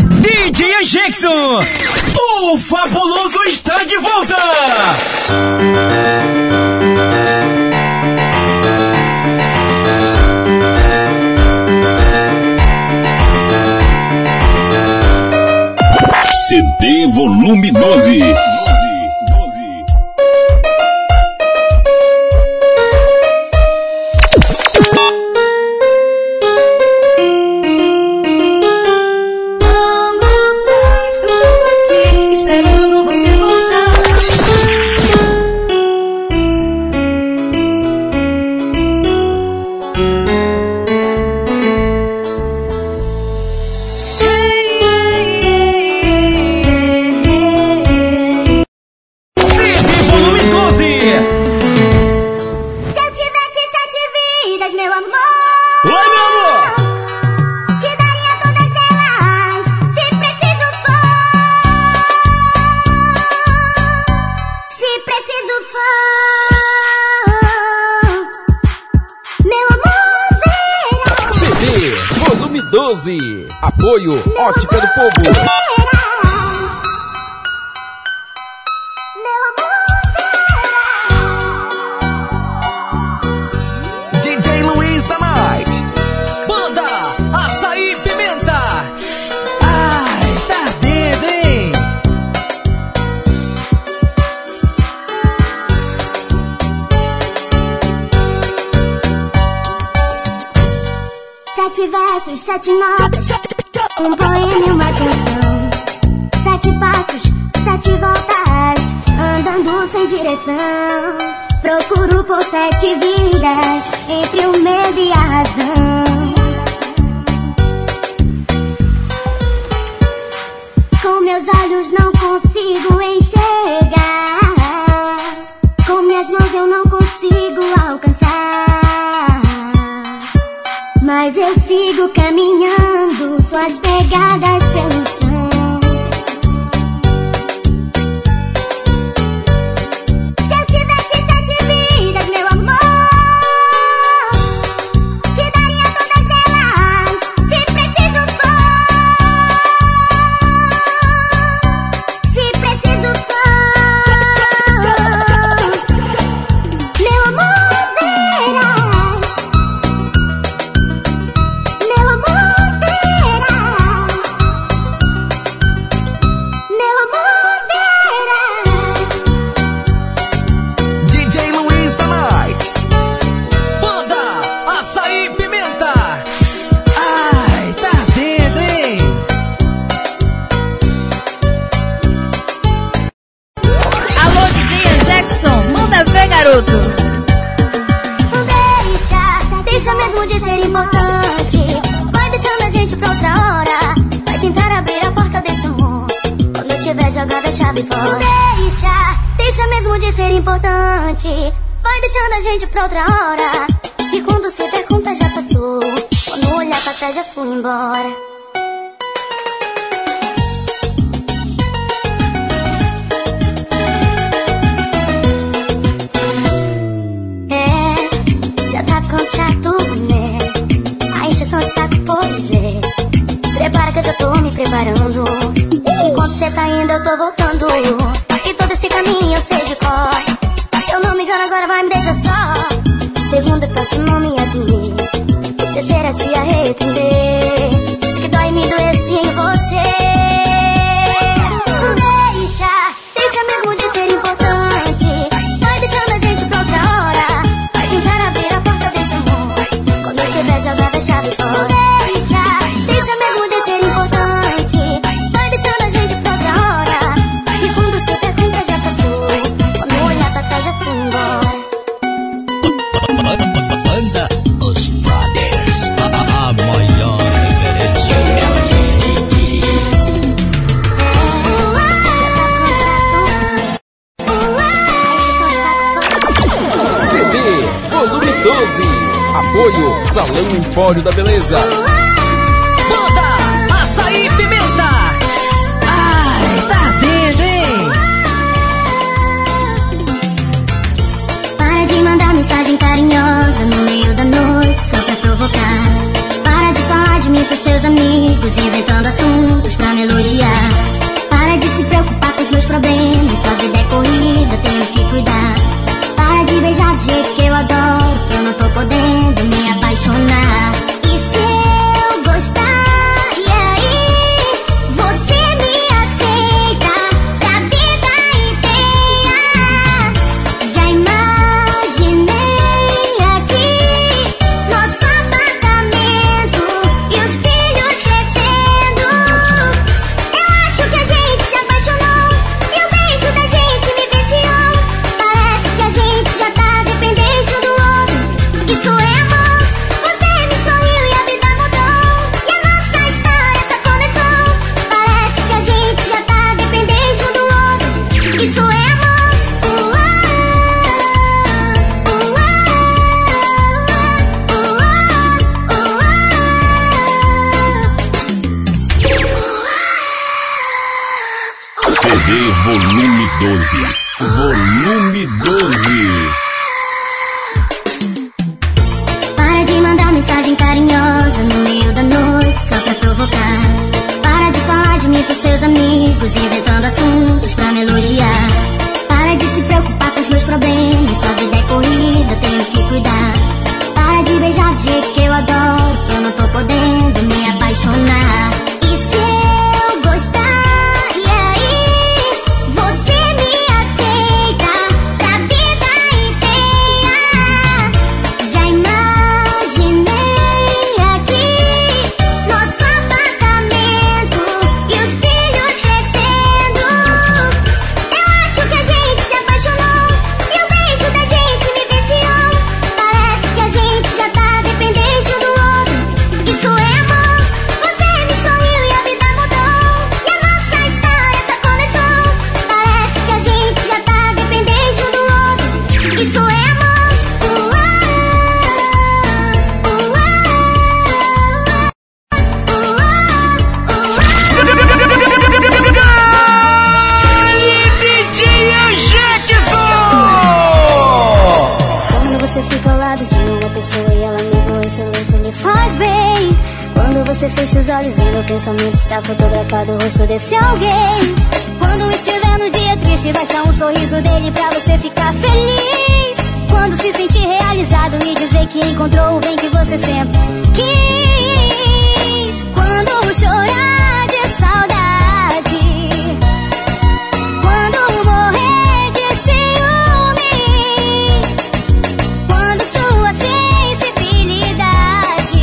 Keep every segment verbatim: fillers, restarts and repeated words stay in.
D J Jackson, o fabuloso está de volta. C D Volume doze. Apoio Ótica do Povo. D J Luiz da Night. Banda Açaí Pimenta. Ai, tá dentro, hein? Sete versos, sete notas, um poema e uma canção. Sete passos, sete voltas, andando sem direção. Procuro por sete vidas, entre o medo e a razão. Com meus olhos não consigo enxergar, com minhas mãos eu não consigo alcançar. Mas eu sigo caminhando, suas pegadas pelo chão. Se eu tivesse sete vidas, meu amor, te daria todas elas, se preciso for. Se preciso for, meu amor, verá. Meu amor, verá. Meu amor, verá. D J Luiz da Night. Banda Açaí Pimenta. Ai, tá dentro, hein? Alô, D J Jackson, manda ver, garoto. Deixa, deixa mesmo de ser importante. Vai deixando a gente pra outra hora. Vai tentar abrir a porta desse amor quando eu tiver jogado a chave fora. Deixa, deixa mesmo de ser importante. Vai deixando a gente pra outra hora. E quando se der conta já passou. Quando olhar pra trás já fui embora. É, já tá ficando chato, né? A encheção de saco por dizer. Prepara que eu já tô me preparando. Enquanto cê tá indo eu tô voltando. E todo esse caminho eu sei de cor. Se eu não me engano agora vai me deixar só. Segunda classe não me ia doer. Terceira se arrepender. Se que dói me doer se em você. Deixa, deixa mesmo de ser importante. Vai deixando a gente pra outra hora. Vai tentar abrir a porta desse amor quando eu tiver jogado a chave fora. Deixa, deixa mesmo de ser importante. Vai deixando a gente pra outra hora. E quando se der conta já passou. Quando olhar pra trás já fui embora. Banda Os Brothers, a maior referência. C D Volume doze. Apoio Salão Empório da Beleza. Banda Açaí Pimenta. Ai, tá dentro, hein? Para de mandar mensagem carinhosa no meio da noite só pra provocar. Para de falar de mim pros seus amigos, inventando assuntos pra me D volume doze. Volume doze. Para de mandar mensagem carinhosa no meio da noite só pra provocar. Para de falar de mim pros seus amigos, inventando assuntos pra me elogiar. Para de se preocupar com os meus problemas, sua vida é corrida, tenho que cuidar. Para de beijar do jeito que eu adoro, que eu não tô podendo me apaixonar. E se eu gostar, e aí? Você me aceita pra vida inteira. Já imaginei aqui nosso apartamento e os filhos crescendo. Eu acho que a gente se apaixonou e o beijo da gente me viciou. Parece que a gente já tá dependente um do outro. Isso é amor. Você me sorriu e a vida mudou. E a nossa história só começou. Parece que a gente já tá dependente um do outro. Isso é amor. Uá, D J Jackson! Quando você fica ao lado de uma pessoa e ela mesma em silêncio lhe faz bem. Quando você fecha os olhos e no pensamento está fotografado o rosto desse alguém. Quando estiver no dia triste, basta um sorriso dele pra você ficar feliz. Quando se sentir realizado e dizer que encontrou o bem que você sempre quis. Quando chorar de saudade, quando morrer de ciúme, quando sua sensibilidade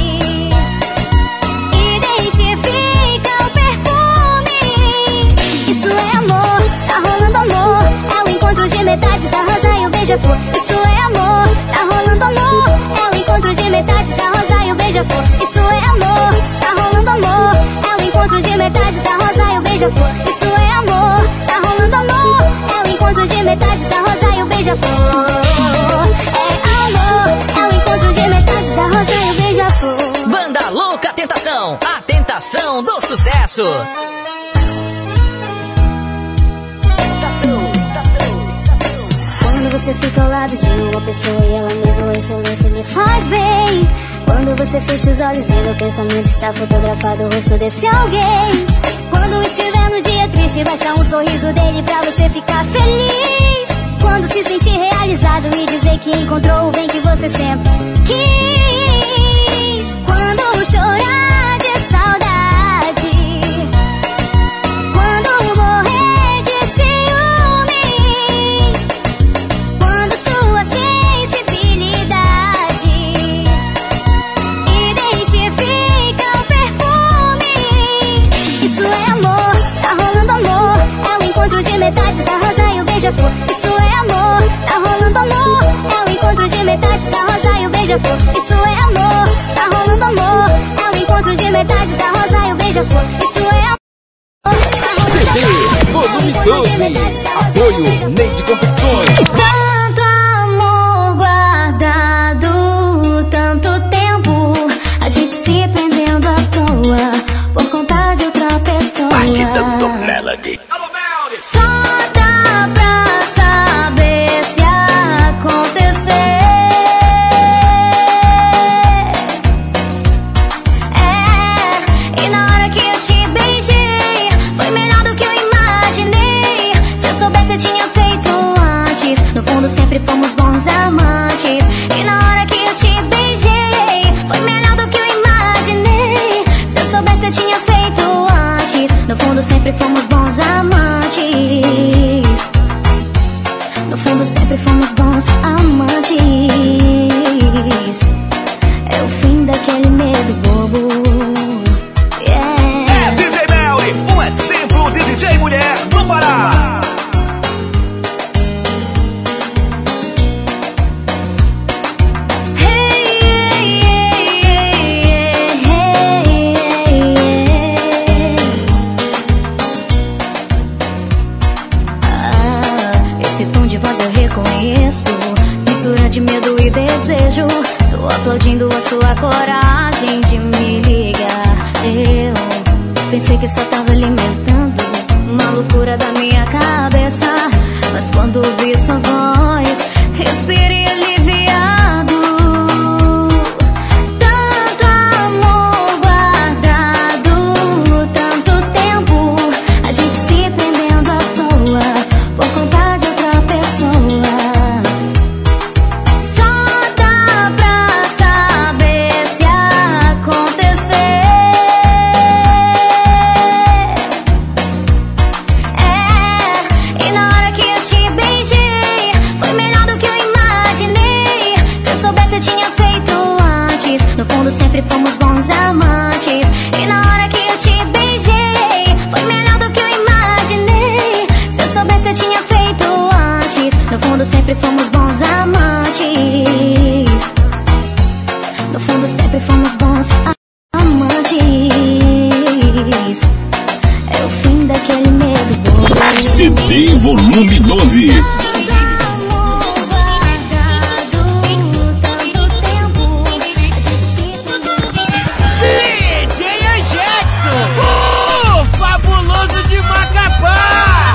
identifica o perfume. Isso é amor, tá rolando amor. É o encontro de metades da rosa e o beija-flor. Isso é amor, tá rolando amor. É o encontro de metades da rosa e o beija-flor. Isso é amor, tá rolando amor. É o encontro de metades da rosa e o beija-flor. Isso é amor, tá rolando amor. É o encontro de metades da rosa e o beija-flor. É amor, é o encontro de metades da rosa e o beija-flor. Banda Louca Tentação, a tentação do sucesso. Quando você fica ao lado de uma pessoa e ela mesma em silêncio lhe faz bem. Quando você fecha os olhos e no pensamento está fotografado o rosto desse alguém. Quando estiver no dia triste, basta um sorriso dele pra você ficar feliz. Quando se sentir realizado e dizer que encontrou o bem que você sempre quis. Quando chorar de saudade, quando morrer de ciúme, quando sua sensibilidade identifica o perfume. Isso é amor, tá rolando amor. É o encontro de metades da rosa e o beija-flor. Isso é amor, tá rolando amor. É o encontro de metades da rosa e o beija-flor. Isso é amor, tá rolando amor. É o encontro de metades da rosa e o beija-flor. Isso é amor. C D volume doze. Apoio Neide Confecções. Tanto amor guardado, tanto tempo, a gente se prendendo à toa por conta de outra pessoa. Melody. Só dá pra saber se acontecer. É, e na hora que eu te beijei, foi melhor do que eu imaginei. Se eu soubesse eu tinha feito antes. No fundo sempre fomos bons amantes. E na hora que eu te beijei, foi melhor do que eu imaginei. Se eu soubesse eu tinha feito antes. No fundo sempre fomos bons amantes. No fundo sempre fomos bons amantes. É o fim daquele medo bobo. Yeah. É D J Melly, um exemplo de D J mulher do Pará. Hey, hey, hey, hey, hey. Ah, esse tom de voz eu reconheço, mistura de medo e desejo. Tô aplaudindo a sua coragem de me ligar. Eu pensei que só tava alimentando uma loucura da minha cabeça. Mas quando ouvi sua voz, respirei aliviado. Tanto amor guardado, tanto tempo, a gente se prendendo à toa por conta de outra pessoa. Só dá pra saber se acontecer. É, e na hora que eu te beijei, foi melhor do que eu imaginei. Se eu soubesse eu tinha feito antes, no fundo sempre fomos bons amantes. E na hora que eu te beijei, foi melhor do que eu imaginei. Se eu soubesse eu tinha feito antes, no fundo sempre fomos bons amantes. No fundo sempre fomos bons amantes. É o fim daquele medo bom. C D Volume doze. D J Jackson, o fabuloso de Macapá.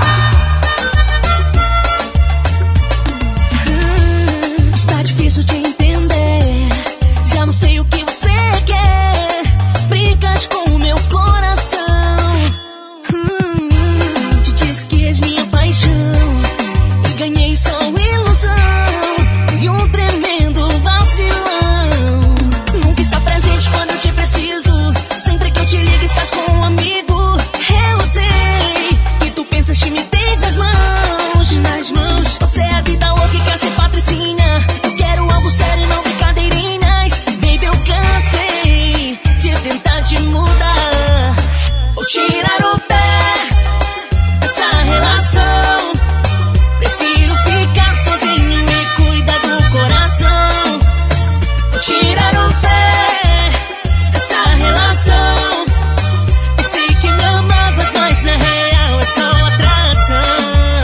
Está difícil de entender, já não sei o que você quer. Brigas com o meu coração. Hum, te disse que és minha paixão e ganhei só ilusão e um tremendo vacilão. Nunca está presente quando eu te preciso, sempre que eu te ligo estás com um amigo. Eu sei que tu pensas que me tens nas mãos, nas mãos. Você é a vida louca e quer ser patricinha. Eu quero algo sério e não brincadeirinhas. Baby, eu cansei de tentar te mudar ou tirar o pé dessa relação. Prefiro ficar sozinho e cuidar do coração. Ou tirar o pé dessa relação. Pensei que me amavas, mas na real é só atração.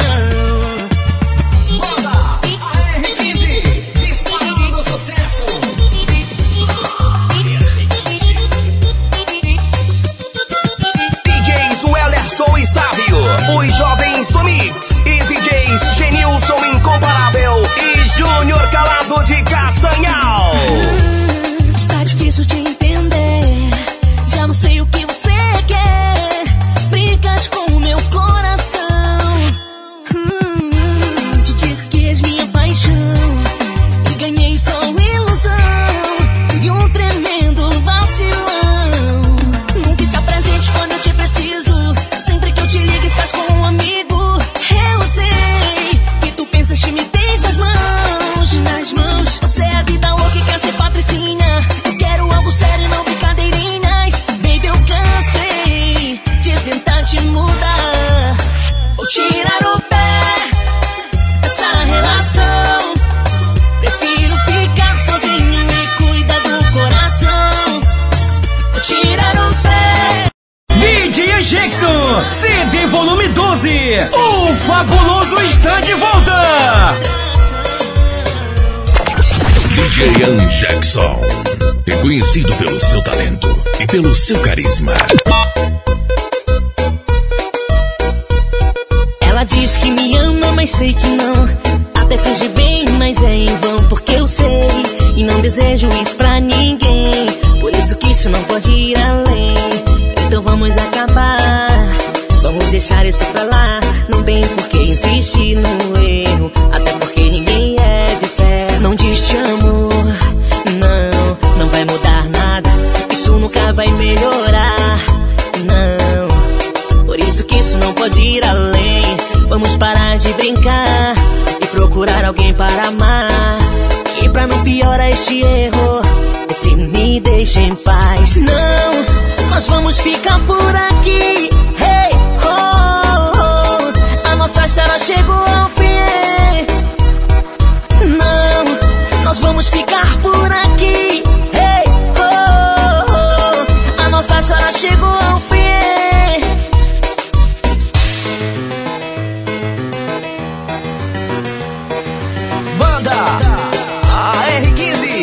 D Js Wellerson e Sávio, os jovens do Mix, e D Js Genilson Incomparável e Júnior Calado de Castanhal. Está difícil de entender, já não sei o que você quer. Brigas com o meu coração. Hum, te disse que és minha paixão e ganhei só ilusão e um tremendo vacilão. Nunca está presente quando eu te preciso, sempre que eu te ligo estás com um amigo. Eu sei que tu pensas que me tens nas mãos, nas mãos. Você é a vida louca e quer ser patricinha. Eu quero algo sério e não brincadeirinhas. Baby, eu cansei de tentar te mudar ou tirar o pé dessa relação. Prefiro ficar sozinho e cuidar do coração. Ou tirar o pé. D J Jackson, C D Volume doze. O fabuloso está de volta. D J Ian Jackson, reconhecido pelo seu talento e pelo seu carisma. Ela diz que me ama, mas sei que não. Até finge bem, mas é em vão, porque eu sei e não desejo isso pra ninguém. Por isso que isso não pode ir além. Então vamos acabar, vamos deixar isso pra lá. Não tem por que insistir no erro, até porque ninguém é de fé. Não diz te amo, não, não vai mudar nada. Isso nunca vai melhorar, não. Por isso que isso não pode ir além. Vamos parar de brincar e procurar alguém para amar. E pra não piorar este erro, se me deixa em paz. Não, nós vamos ficar por aqui. Hey, oh, oh, a nossa história chegou ao fim. Não, nós vamos ficar por aqui. Hey, oh, oh, a nossa história chegou ao fim. Banda A R quinze.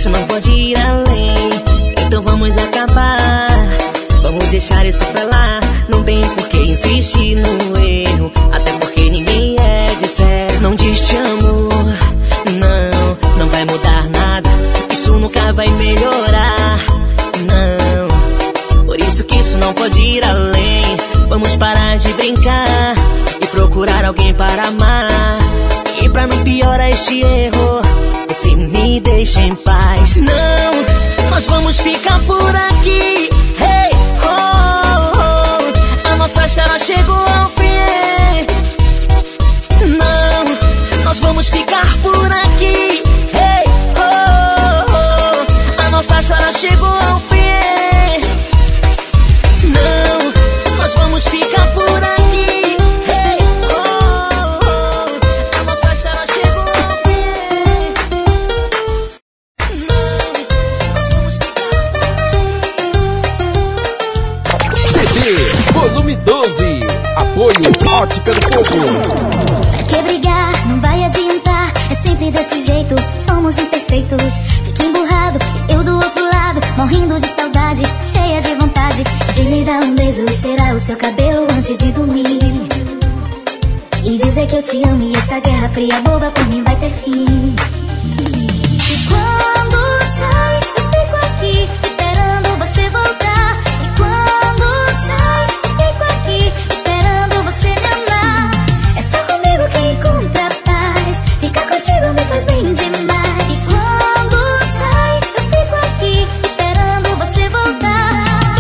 isso não pode ir além. Então vamos acabar, vamos deixar isso pra lá. Não tem por que insistir no erro, até porque ninguém é de fé. Não diz te amo, não, não vai mudar nada. Isso nunca vai melhorar, não. Por isso que isso não pode ir além. Vamos parar de brincar e procurar alguém para amar. E pra não piorar este erro, você me deixa em paz. Não, nós vamos ficar por aqui. Hey, oh, oh, a nossa história chegou ao fim. Não, nós vamos ficar por aqui. Hey, oh, oh, a nossa história chegou ao fim. Não, nós vamos ficar por aqui. Hey, oh, oh, a nossa história chegou ao fim. C D Volume doze. Apoio Ótica do Povo. Pra que brigar? Não vai adiantar. É sempre desse jeito, somos imperfeitos. Fica emburrado, eu do outro lado, morrendo de saudade, cheia de vontade de lhe dar um beijo e cheirar o seu cabelo antes de dormir. E dizer que eu te amo e essa guerra fria boba por mim vai ter fim. E quando sai, eu fico aqui esperando você voltar. E quando sai, eu fico aqui esperando você me amar. É só comigo que encontra paz. Ficar contigo me faz bem demais. E quando sai, eu fico aqui esperando você voltar.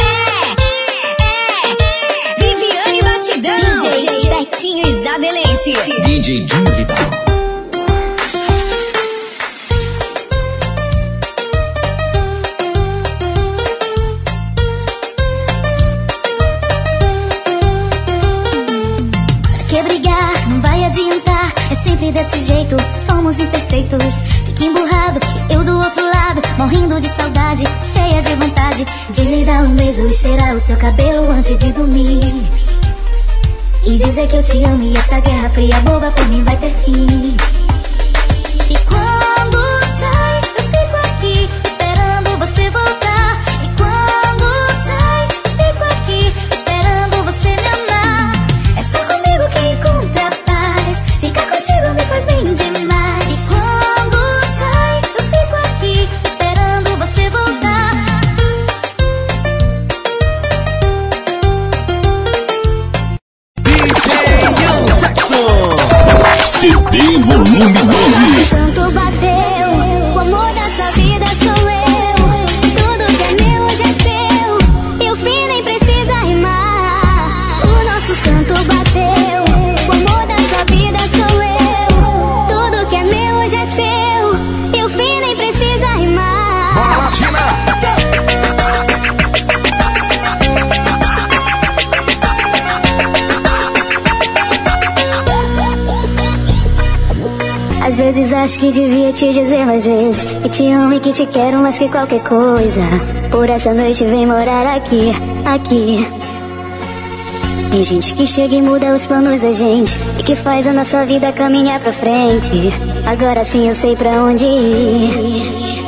Viviane Batidão, D J Betinho Isabelense, D J Dinho Vital. Que brigar, não vai adiantar. É sempre desse jeito, somos imperfeitos. Fica emburrado, eu do outro lado, morrendo de saudade, cheia de vontade de lhe dar um beijo e cheirar o seu cabelo antes de dormir. E dizer que eu te amo e essa guerra fria boba por mim vai ter fim. E quando sai, eu fico aqui esperando você voltar. E quando sai, eu fico aqui esperando você me amar. É só comigo que encontra paz. Ficar contigo me faz bem demais. E quando sai, eu fico aqui esperando você voltar. C D Volume doze. Tanto bateu, o amor da sua vida sou eu. Tudo que é meu hoje é seu, e o fim nem precisa rimar. O nosso santo bateu, o amor da sua vida sou eu. Tudo que é meu hoje é seu, e o fim nem precisa rimar. Bora lá, Gina! Às vezes acho que devia te dizer mais vezes que te amo e que te quero mais que qualquer coisa. Por essa noite vem morar aqui, aqui. Tem gente que chega e muda os planos da gente e que faz a nossa vida caminhar pra frente. Agora sim eu sei pra onde ir.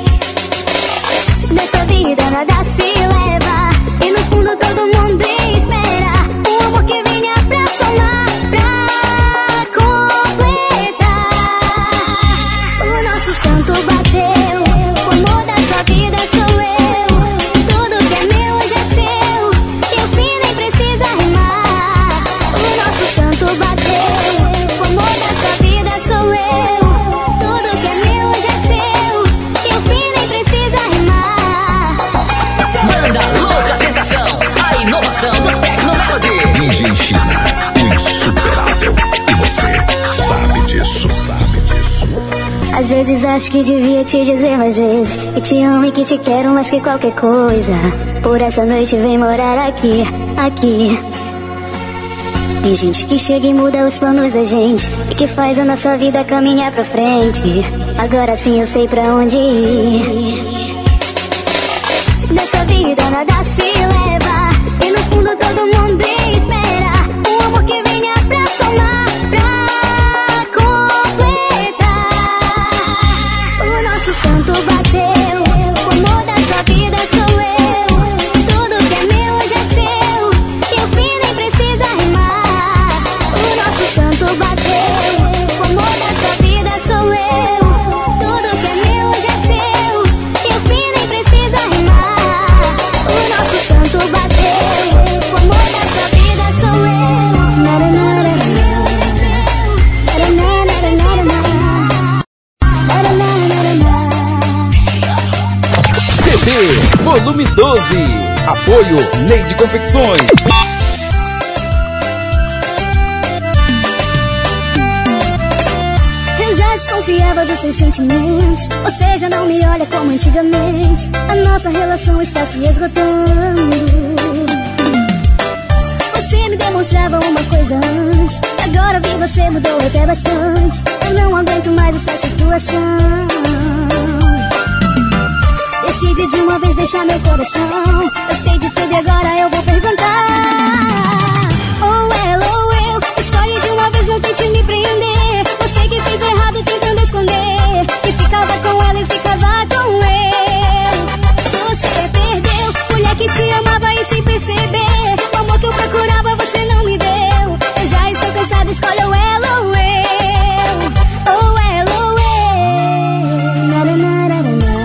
Nessa vida nada se leva e no fundo todo mundo espera um amor que venha pra somar, pra completar. O nosso santo bateu, o amor da sua vida sou eu. Tudo que é meu hoje é seu, e o fim nem precisa rimar. O nosso santo bateu, o amor da sua vida sou eu. Tudo que é meu hoje é seu, e o fim nem precisa rimar. Manda louca tentação, a inovação do Tecnomelody. D J China, o insuperável. E você sabe disso, sabe disso. Às vezes acho que devia te dizer mais vezes que te amo e que te quero mais que qualquer coisa. Por essa noite vem morar aqui, aqui. Tem gente que chega e muda os planos da gente e que faz a nossa vida caminhar pra frente. Agora sim eu sei pra onde ir. Nessa vida nada se leva e no fundo todo mundo espera um amor que venha pra somar, pra completar. O nosso santo bateu, D, volume doze. Apoio Neide Confecções. Eu já desconfiava dos seus sentimentos. Você já não me olha como antigamente. A nossa relação está se esgotando. Você me demonstrava uma coisa antes. Agora vi você mudou até bastante. Eu não aguento mais essa situação. Decide de uma vez deixar meu coração. Eu sei de tudo e agora eu vou perguntar. Ou ela ou eu, escolhe de uma vez, não tente me prender. Você que fez errado tentando esconder, que ficava com ela e ficava com eu. Você perdeu, mulher que te amava e sem perceber. O amor que eu procurava você não me deu. Eu já estou cansada, escolhe ou ela ou eu. Ou ela ou eu. Naranararana.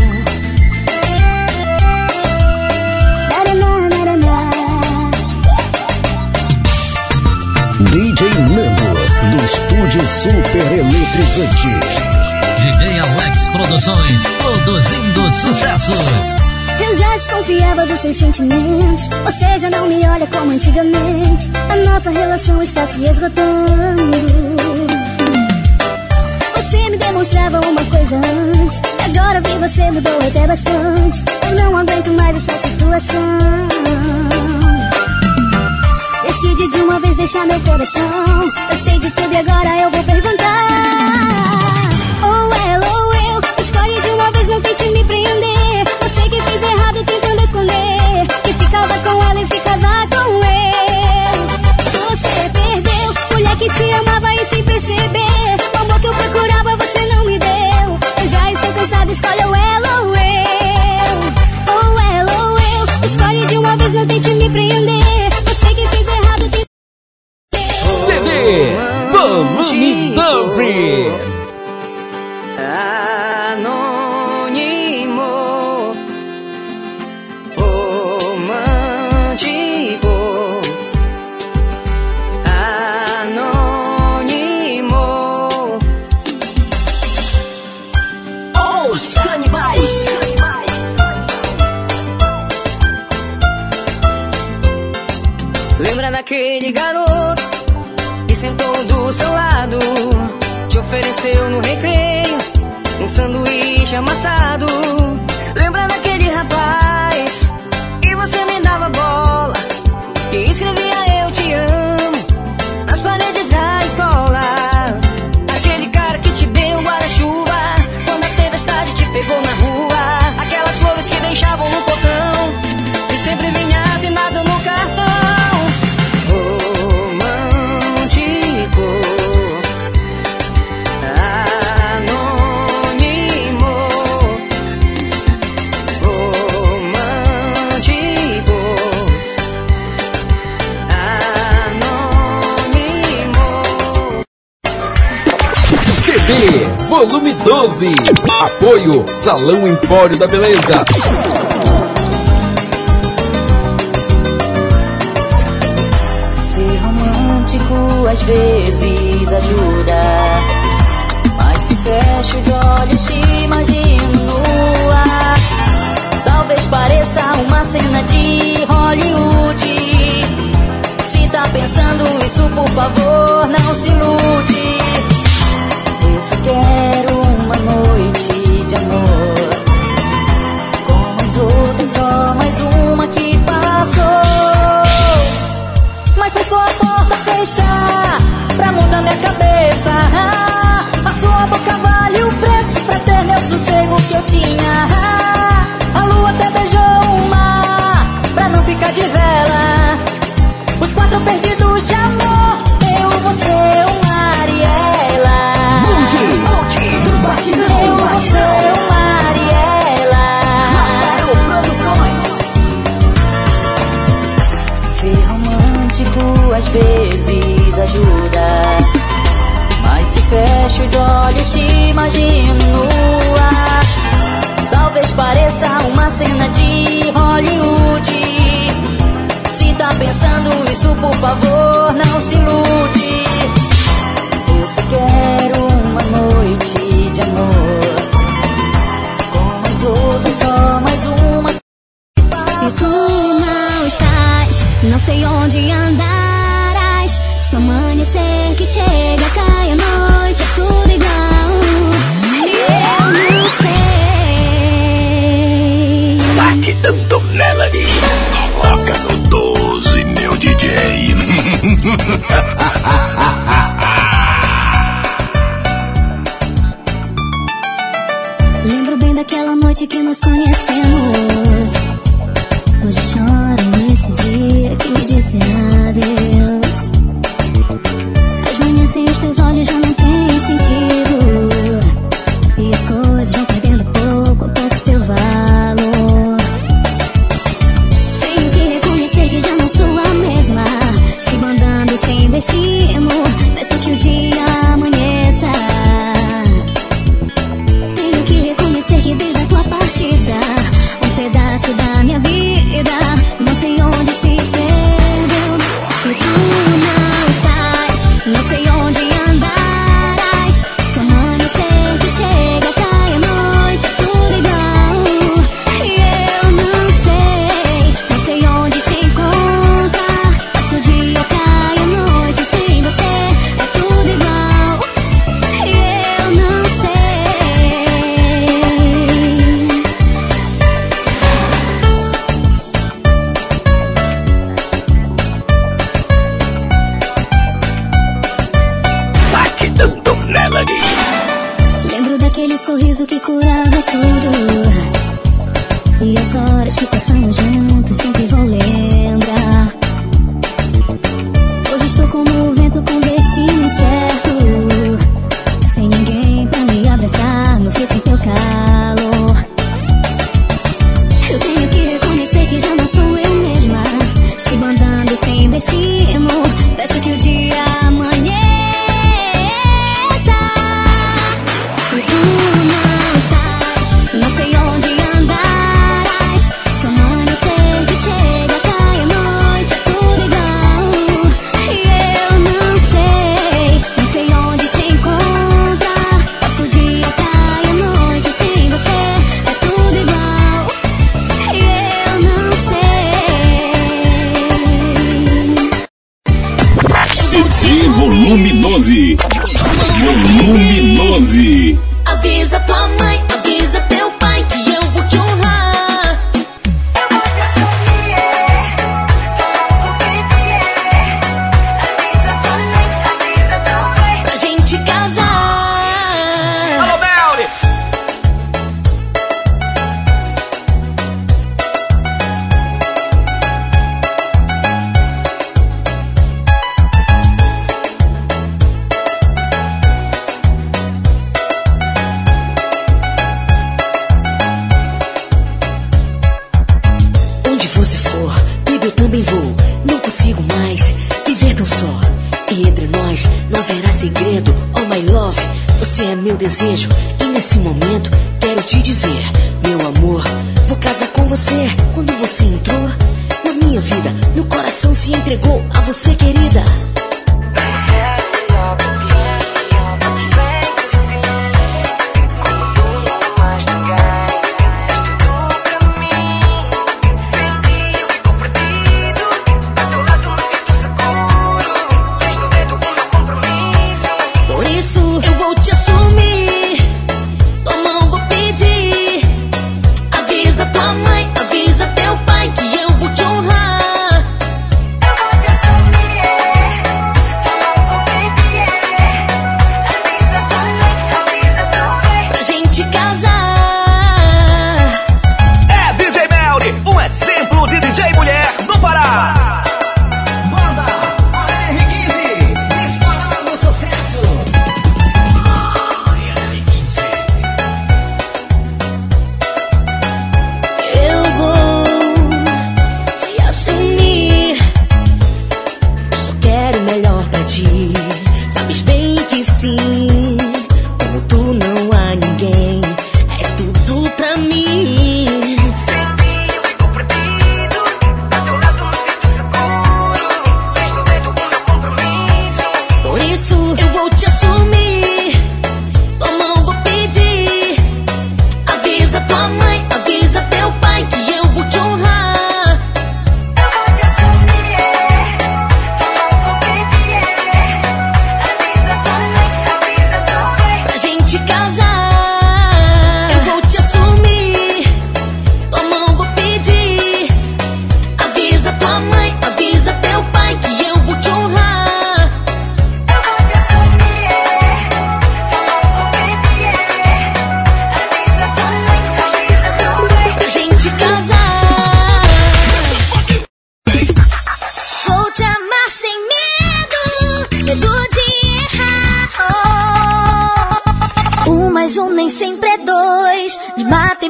D J Nando, do estúdio Super Eletrizante. D J Alex Produções, produzindo sucessos. Eu já desconfiava dos seus sentimentos. Você já não me olha como antigamente. A nossa relação está se esgotando. Você me demonstrava uma coisa antes. Agora vi você mudou até bastante. Eu não aguento mais essa situação. Decide de uma vez deixar meu coração. Eu sei de tudo e agora eu vou perguntar. Ou ela ou eu, escolhe de uma vez, não tente me prender. Você que fez errado tentando esconder, que ficava com ela e ficava com eu. Você perdeu, mulher que te amava e sem perceber. O amor que eu procurava você não me deu. Eu já estou cansada, escolhe ou ela ou eu. Ou ela ou eu, escolhe de uma vez, não tente me prender. Você que fez errado tentando esconder. C D, volume doze. Anônimo, romântico, anônimo. Os canibais. Lembra daquele garoto que sentou do seu lado, te ofereceu no recreio um sanduíche amassado? Lembra daquele rapaz que você me dava bola, que escrevia eu te amo nas paredes da escola? Aquele cara que te deu guarda-chuva quando a tempestade te pegou na rua. Aquelas flores que deixavam no portão e sempre vinha assinado no cartão. Volume doze. Apoio Salão Empório da Beleza. Ser romântico às vezes ajuda, mas se fecha os olhos te imagino nua. Talvez pareça uma cena de Hollywood. Se tá pensando isso, por favor, não se ilude. Eu só quero uma noite de amor, como as outras, só mais uma que passou. Mas foi só a porta fechar pra mudar minha cabeça. A sua boca vale o preço pra ter meu sossego que eu tinha. A lua até beijou o mar pra não ficar de vela. Os quatro perdidos de amor, eu, você, o mar e ela. Eu, você, o mar e ela. Ser romântico às vezes ajuda, mas se fecha os olhos te imagino nua. Talvez pareça uma cena de Hollywood. Se tá pensando isso, por favor, não se ilude. Eu só quero uma noite de amor, como as outras, só mais uma Não sei onde andarás. Só amanhecer que chega, cai a noite, é tudo igual. E eu não sei. Batidão do Melody. Coloca no doze, meu D J. Lembro bem daquela noite que nos conhecemos. Hoje choro nesse dia que me disse adeus. As manhãs sem os teus olhos já não têm sentido, e as coisas vão perdendo pouco a pouco seu valor. Tenho que reconhecer que já não sou a mesma, sigo andando sem destino, peço que o dia amanheça. Tenho que reconhecer que desde a tua partida um pedaço da minha vida não sei onde se perdeu. E tu não estás, não sei onde andarás. Só amanhecer que chega, cai a noite, tudo igual. E eu não sei, não sei onde te encontrar. Passa o dia, cai a noite, sem você é tudo igual. E eu não sei. Batidão do Melody. Lembro daquele sorriso que curava tudo, e as horas que passamos juntos sempre vou lembrar. Hoje estou como o vento com destino incerto, sem ninguém pra me abraçar no frio sem teu calor. Eu tenho que reconhecer que já não sou eu mesma, sigo andando sem destino, peço que o dia amanheça. E tu não estás, não sei onde andarás. Só amanhecer que chega, cai a noite, é tudo igual. E eu não sei, não sei onde te encontrar. Passa o dia, cai a noite, sem você é tudo igual. E eu não sei. C D Volume doze. Volume doze. Avisa tua mãe, avisa teu pai que eu vou te honrar. Eu vou te assumir, não vou pedir. Avisa tua mãe, avisa teu pai, pra gente casar. Alô, Melly! Onde você for, baby, eu também vou. Não consigo mais viver tão só. E entre nós não haverá segredo. Oh my love, você é meu desejo. E nesse momento quero te dizer, meu amor, vou casar com você. Quando você entrou na minha vida, meu coração se entregou a você, querida. Por isso eu vou te assumir, tua mão vou pedir. Avisa tua mãe, avisa teu pai que eu vou te honrar. Eu vou te assumir,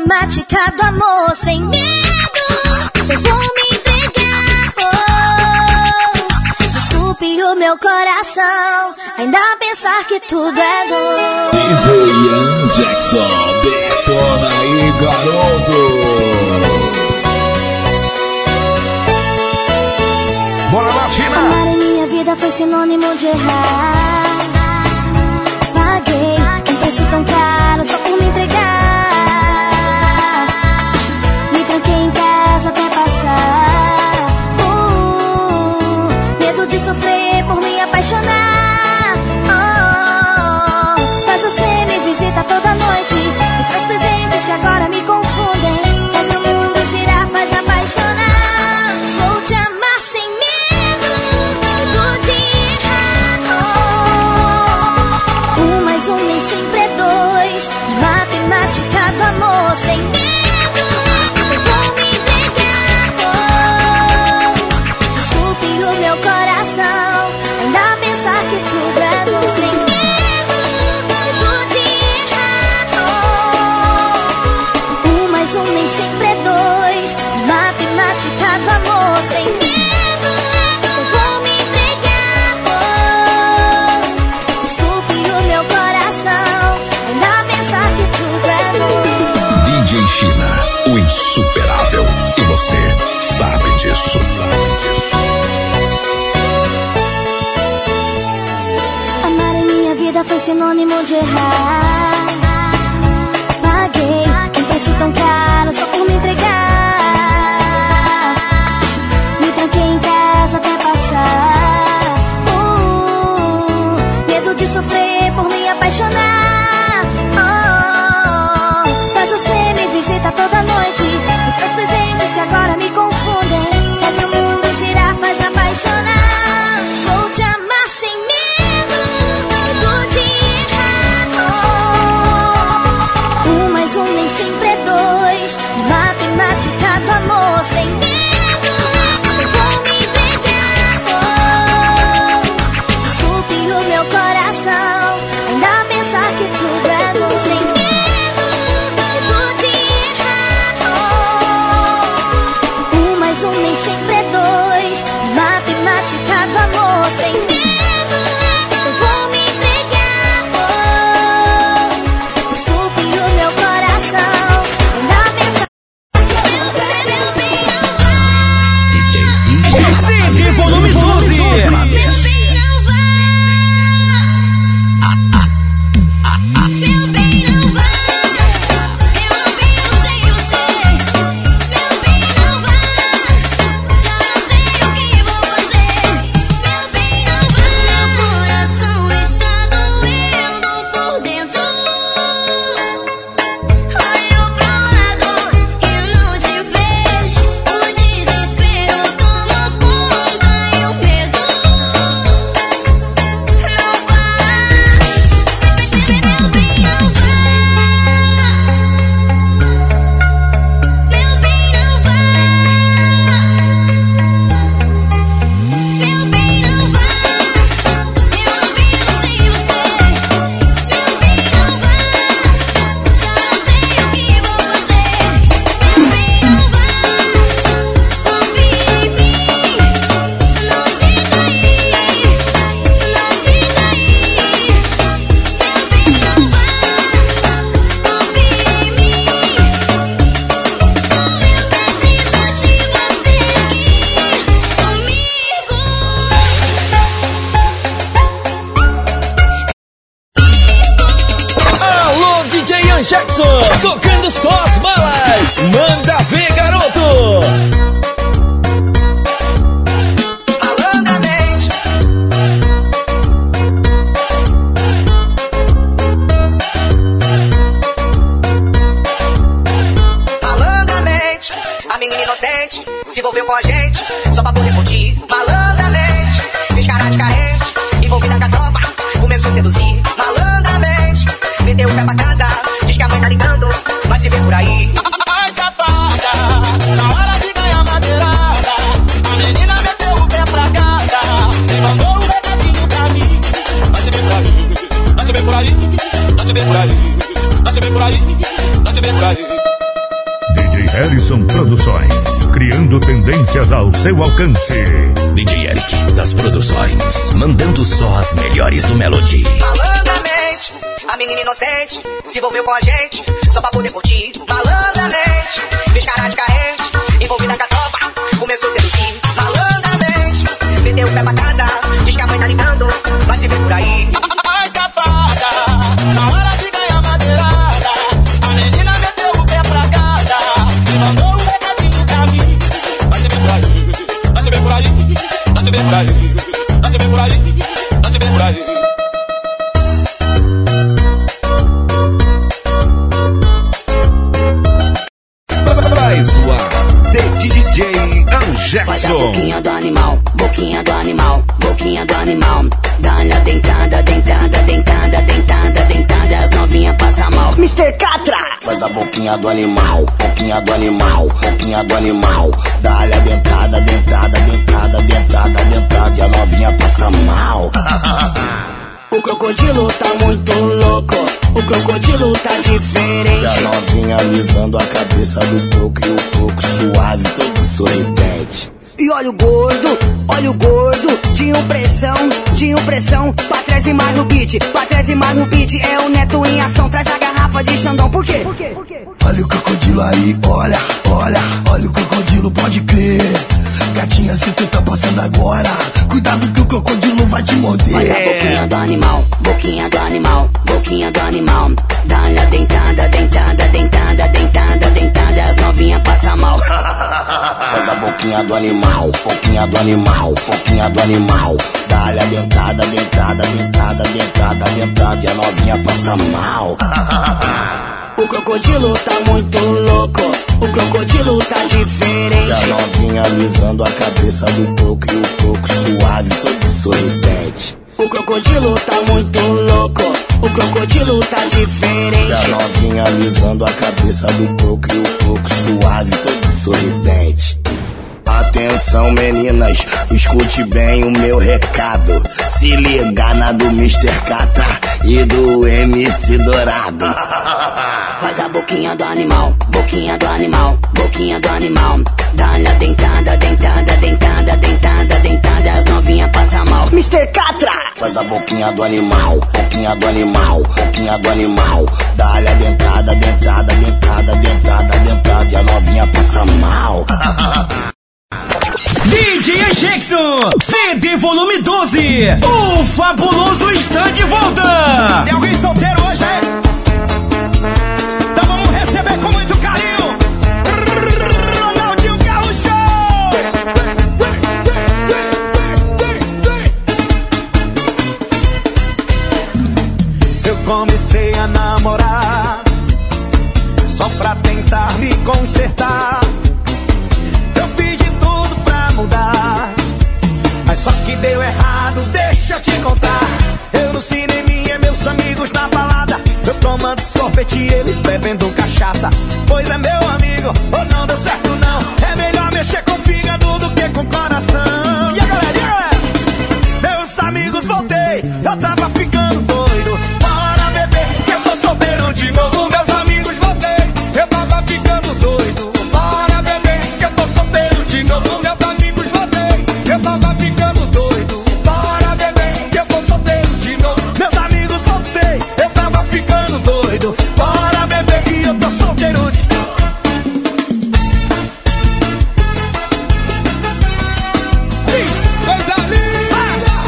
matemática do amor sem medo. Eu vou me entregar. Oh, desculpe o meu coração ainda pensar que tudo é dor. D J Ian Jackson, detona aí, garoto. Bora lá, China. Amar em minha vida foi sinônimo de errar. Paguei um preço tão caro só por me entregar. Me tranquei em casa até passar. uh, Medo de sofrer por me apaixonar. oh, Mas você me visita toda noite e traz presentes que agora me confundem. Faz meu mundo girar, faz me apaixonar. Vou te amar sem medo de errar. Um mais um nem sempre é dois. Matemática do amor sem medo. Eu vou me entregar. oh, Desculpe o meu coração ainda pensar que tudo é dor. Sem medo de errar. Um mais um nem sempre é dois. Matemática do amor sem medo. Eu vou me entregar. oh, Desculpe o meu coração ainda pensar que tudo é dor. D J China, o insuperável. E você sabe disso. Amar em minha vida foi sinônimo de errar. Paguei um preço tão caro só por me entregar. Me tranquei em casa até passar. uh, Medo de sofrer por me apaixonar. oh, Mas você me visita toda noite e traz presentes que agora me confundem. Faz meu mundo girar, faz me apaixonar. Vou te amar sem medo de errar. Um mais um nem sempre é dois. Matemática do amor sem medo. Eu vou me entregar. oh, Desculpe o meu coração ainda pensar que tudo é dor. Sem medo de errar. Um mais um nem sempre é dois. Matemática do amor sem medo. Eu vou me entregar. oh, Desculpe o meu coração ainda pensar que tudo é dor. C D volume doze. Jackson, tocando só as balas. Manda ver, garoto. Malandramente. Malandramente. A menina inocente se envolveu com a gente só pra poder curtir. Malandramente. Fez cara de carente, envolvida com a tropa, começou a seduzir. Malandramente. Meteu o pé pra casa, diz que a mãe tá ligando, vai se ver por aí. Ai, safada, na hora de ganhar madeirada, a menina meteu o pé pra casa e mandou um recadinho pra mim. Vai se ver por aí, vai se ver por aí, vai se ver por aí, vai se ver por aí, vai se ver por aí. Jackson Produções, criando tendências ao seu alcance. D J Eric das Produções, mandando só as melhores do Melody. Malandramente, a menina inocente se envolveu com a gente só pra poder curtir. Malandramente, fez cara de carente, envolvida com a tropa, começou a seduzir. Malandramente, meteu o pé pra casa, diz que a mãe tá ligando, vai se ver por aí. Ai, safada, na hora de ganhar madeirada, a menina meteu o pé pra casa e mandou um recadinho pra mim. Vai se ver por aí, vai se ver por aí, vai se ver por aí, vai se ver por aí, vai se ver por aí. Faz o ar de D J Jackson. Faz a boquinha do animal, boquinha do animal, boquinha do animal. Dá-lhe a dentada, dentada, dentada, dentada, dentada, as novinhas passam mal. mister Catra! Faz a boquinha do animal, boquinha do animal, boquinha do animal. Dá-lhe a dentada, dentada, dentada, dentada, dentada, e a novinha passa mal. O crocodilo tá muito louco, o crocodilo tá diferente. E a novinha alisando a cabeça do coco e o coco suave, todo sorridente. E olha o gordo, olha o gordo, de impressão, de impressão. Pra trás e mais no beat, pra trás e mais no beat. É o Neto em ação, traz a garrafa de Xandão. Por quê? Por quê? Por quê? Olha o crocodilo aí, olha, olha, olha o crocodilo, pode crer. Gatinha, se tu tá passando agora, cuidado que o crocodilo vai te morder. Faz a boquinha do animal, boquinha do animal, boquinha do animal. Dá-lhe a dentada, dentada, dentada, dentada, dentada, as novinhas passam mal. Faz a boquinha do animal, boquinha do animal, boquinha do animal. Dá-lhe a dentada, dentada, dentada, dentada, dentada, e a novinha passa mal. O crocodilo tá muito louco, o crocodilo tá diferente. E a novinha alisando a cabeça do coco e o coco suave, todo sorridente. O crocodilo tá muito louco, o crocodilo tá diferente. E a novinha alisando a cabeça do coco e o coco suave, todo sorridente. Atenção meninas, escute bem o meu recado. Se liga na do mister Catra e do M C Dourado. Faz a boquinha do animal, boquinha do animal, boquinha do animal. Dá-lhe a dentada, dentada, dentada, dentada, dentada, as novinhas passam mal. mister Catra! Faz a boquinha do animal, boquinha do animal, boquinha do animal. Dá-lhe a dentada, dentada, dentada, dentada, dentada, e a novinha passa mal. D J Jackson, C D volume doze, o fabuloso está de volta. Tem alguém solteiro hoje, é? Então vamos receber com muito carinho Ronaldinho Gaúcho. Eu comecei a namorar só pra tentar me consertar. Eu fiz de tudo pra mudar, mas só que deu errado, deixa eu te contar. Eu no cineminha, meus amigos na balada, eu tomando sorvete e eles bebendo cachaça. Pois é, meu amigo, ou não deu certo não. É melhor mexer com o fígado do que com o coração. E a galera, e a galera? Meus amigos, voltei, eu tava ficando doido. Bora beber, que eu tô solteiro de novo. Meus amigos, voltei, eu tava ficando doido. Bora beber, que eu tô solteiro de novo. Meus amigos, voltei, eu tava ficando doido. Bora beber, que eu tô solteiro de novo. Meus amigos, voltei, eu tava ficando doido. Bora beber, que eu tô solteiro de novo. Coisa linda!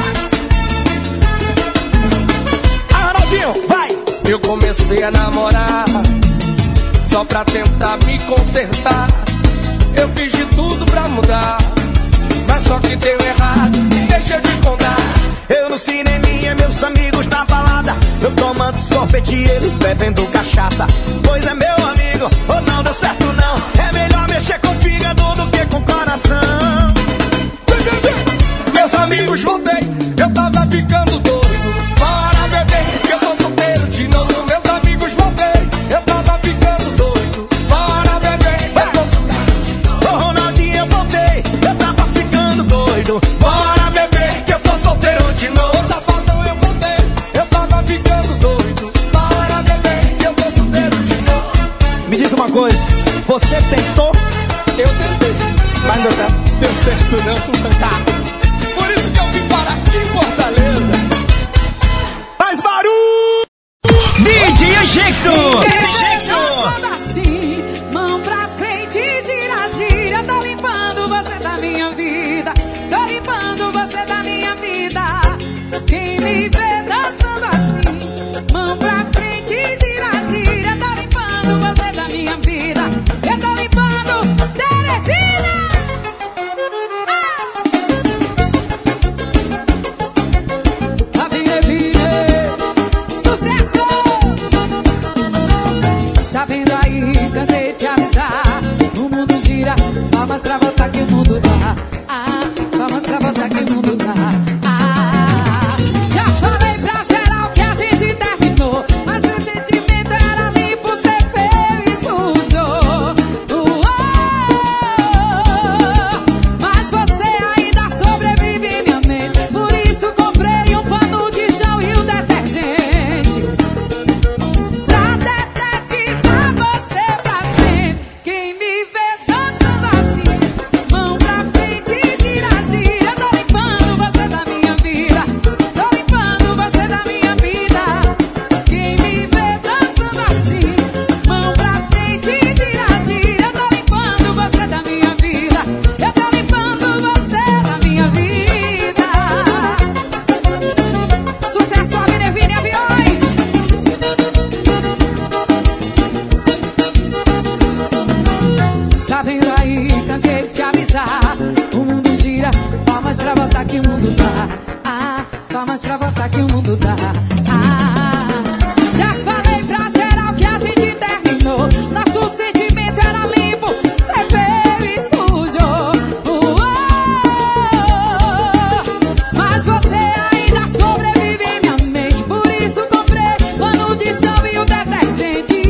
Arnaldinho, vai! Eu comecei a namorar só pra tentar me consertar. Eu fiz de tudo pra mudar, mas só que deu errado, deixa eu te contar. Eu no cineminha, meus amigos na balada, eu tomando sorvete e eles bebendo cachaça. Pois é, meu amigo, ou não deu certo não. É melhor mexer com o fígado do que com o coração. Meus amigos, voltei, eu tava ficando doido. Bora beber, que eu tô solteiro de novo. Meus amigos, voltei, eu tava ficando doido. Bora beber, eu tô solteiro de novo. Ô Ronaldinho, eu voltei, eu tava ficando doido. Bora beber, que eu tô solteiro de novo. Ô safadão, eu voltei, eu tava ficando doido. Bora beber, que eu tô solteiro de novo. Me diz uma coisa, Eu tentei, mas não deu certo. Deu certo não, tá. Por isso que eu vim parar aqui em Fortaleza. Faz barulho! D J Jackson! D J Jackson! Assim, mão pra frente, gira, gira. Tô limpando você da minha vida. Tô limpando você da minha vida. Quem me vê dançando assim, mão pra frente, gira, gira. Tô limpando você da minha vida. Eu tô limpando Teresina. A vire, vire, sucesso. Tá vendo aí, cansei de te avisar. O mundo gira, palmas pra voltar que o mundo dá. Ah, palmas pra voltar que o mundo dá. Ah, já falei pra geral que a gente terminou, mas o sentimento era limpo, cê feio e sujou. Uou, mas você ainda sobrevive em minha mente. Por isso comprei um pano de chão e um detergente pra detetizar você pra sempre. Quem me vê dançando assim, mão pra frente, gira, gira. Tô limpando você da minha vida. Tô limpando você da minha vida. Quem me vê dançando assim, mão pra frente, gira, gira. Tô limpando você da minha vida. Eu tô limpando você da minha vida. Sucesso, Minervini Aviões. Tá vendo aí, cansei de te avisar. O mundo gira, palmas pra voltar que o mundo dá. Ah, palmas pra voltar que o mundo dá. Ah, já falei pra geral que a gente terminou. Nosso sentimento era limpo, cê veio e sujou. Uou, mas você ainda sobrevive em minha mente. Por isso comprei pano de chão e o detergente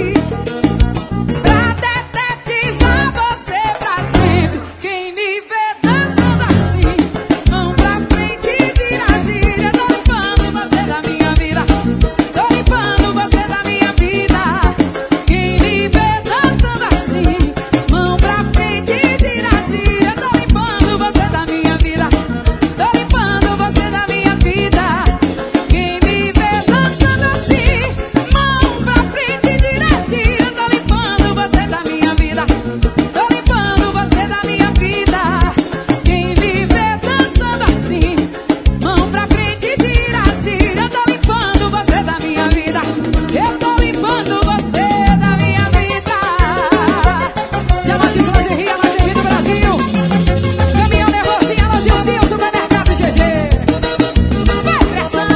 pra detetizar você pra sempre. Quem me vê dançando assim, mão pra frente, gira, gira. Tô limpando você da minha vida. Tô limpando você da minha vida. Quem me vê dançando assim, mão pra frente, gira, gira. Tô limpando você da minha vida. Tô limpando você da minha vida. Quem me vê dançando assim, mão pra frente, gira, gira. Tô limpando você da minha vida. Tô limpando você da minha vida. Quem me vê dançando assim, mão pra frente, gira, gira. Tô limpando você da minha vida. Eu tô limpando você da minha vida. Diamantes, lingerie, a lingerie do Brasil. Caminhão Nervosinha, Logicinho, Supermercado G G. Vai pressão.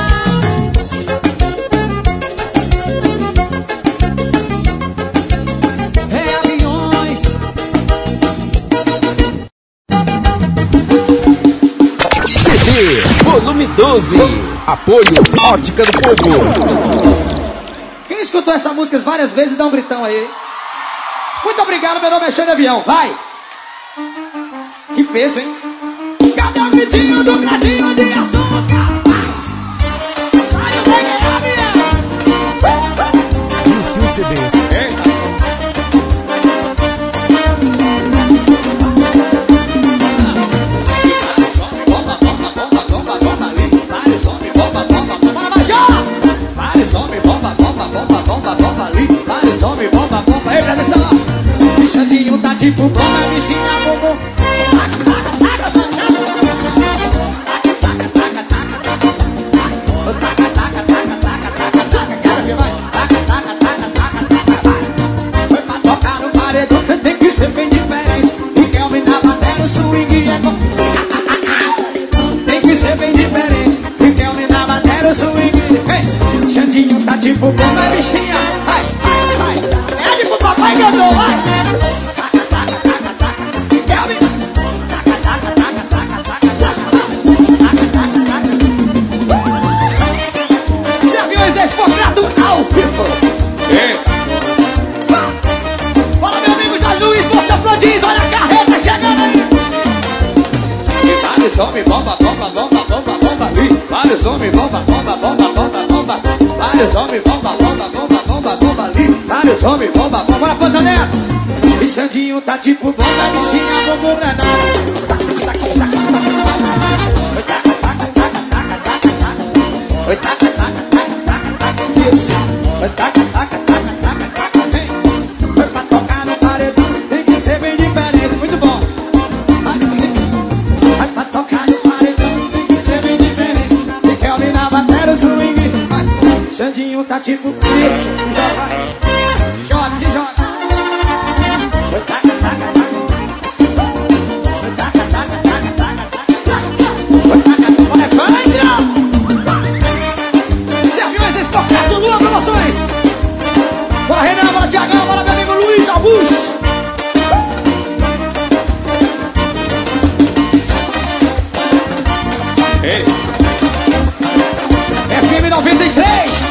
É aviões. C D Volume doze. Apoio Ótica do Povo. Quem escutou essa música várias vezes, dá um gritão aí. Muito obrigado, meu nome é Xande Avião. Vai! Que peso, hein? Cadê o gritinho do gradinho de açúcar? Sai, eu peguei avião! Isso, o C D. Eita! Bomba, bomba, bomba, bomba, bomba ali. Vários homens, bomba, bomba, bomba na Major! Vários homens, bomba, bomba, bomba, bomba, bomba ali. Vários homens, bomba, bomba. Ei, presta atenção! O Xandinho tá tipo bomba, bichinha, bumbum. Foi pra tocar no paredão, tem que ser bem diferente. E Kelvin na bateria, o swing é bom. Tem que ser bem diferente. E Kelvin na bateria, o swing. Ei, Xandinho tá tipo bomba, bichinha. Vai, vai, vai. É tipo papai que eu dou, vai. Exportado ao vivo. Fala, meu amigo Jorge Luiz, você aplaudiz, olha a carreta chegando aí. E vários homens, bomba, bomba, bomba, bomba, bomba ali. Vários homens, bomba, bomba, bomba, bomba, bomba. Vários homens, bomba, bomba, bomba, bomba, bomba ali. Vários homens, bomba, bomba, bora Pantaneta. E Xandinho tá tipo bomba, bichinha, bomba granada. Oi, taca, taca, taca, taca, taca, taca. Oi, taca, taca, taca, taca, taca. Isso. Oi, taca, taca, taca, taca, taca. Vem. Foi pra tocar no paredão, tem que ser bem diferente. Muito bom. Vai pra tocar no paredão, tem que ser bem diferente. Tem que ouvir na bateria o swing. Xandinho tá tipo isso. Joga, joga, se joga. Oi, taca, taca, taca. Oi, taca, taca, taca, taca, taca. Oi, taca, vai, vai, vai. Serviu esses tocados do Lua Promoções. Bora, Renan, bora, Tiagão, bora, meu amigo Luiz Augusto. Ei. F M noventa e três.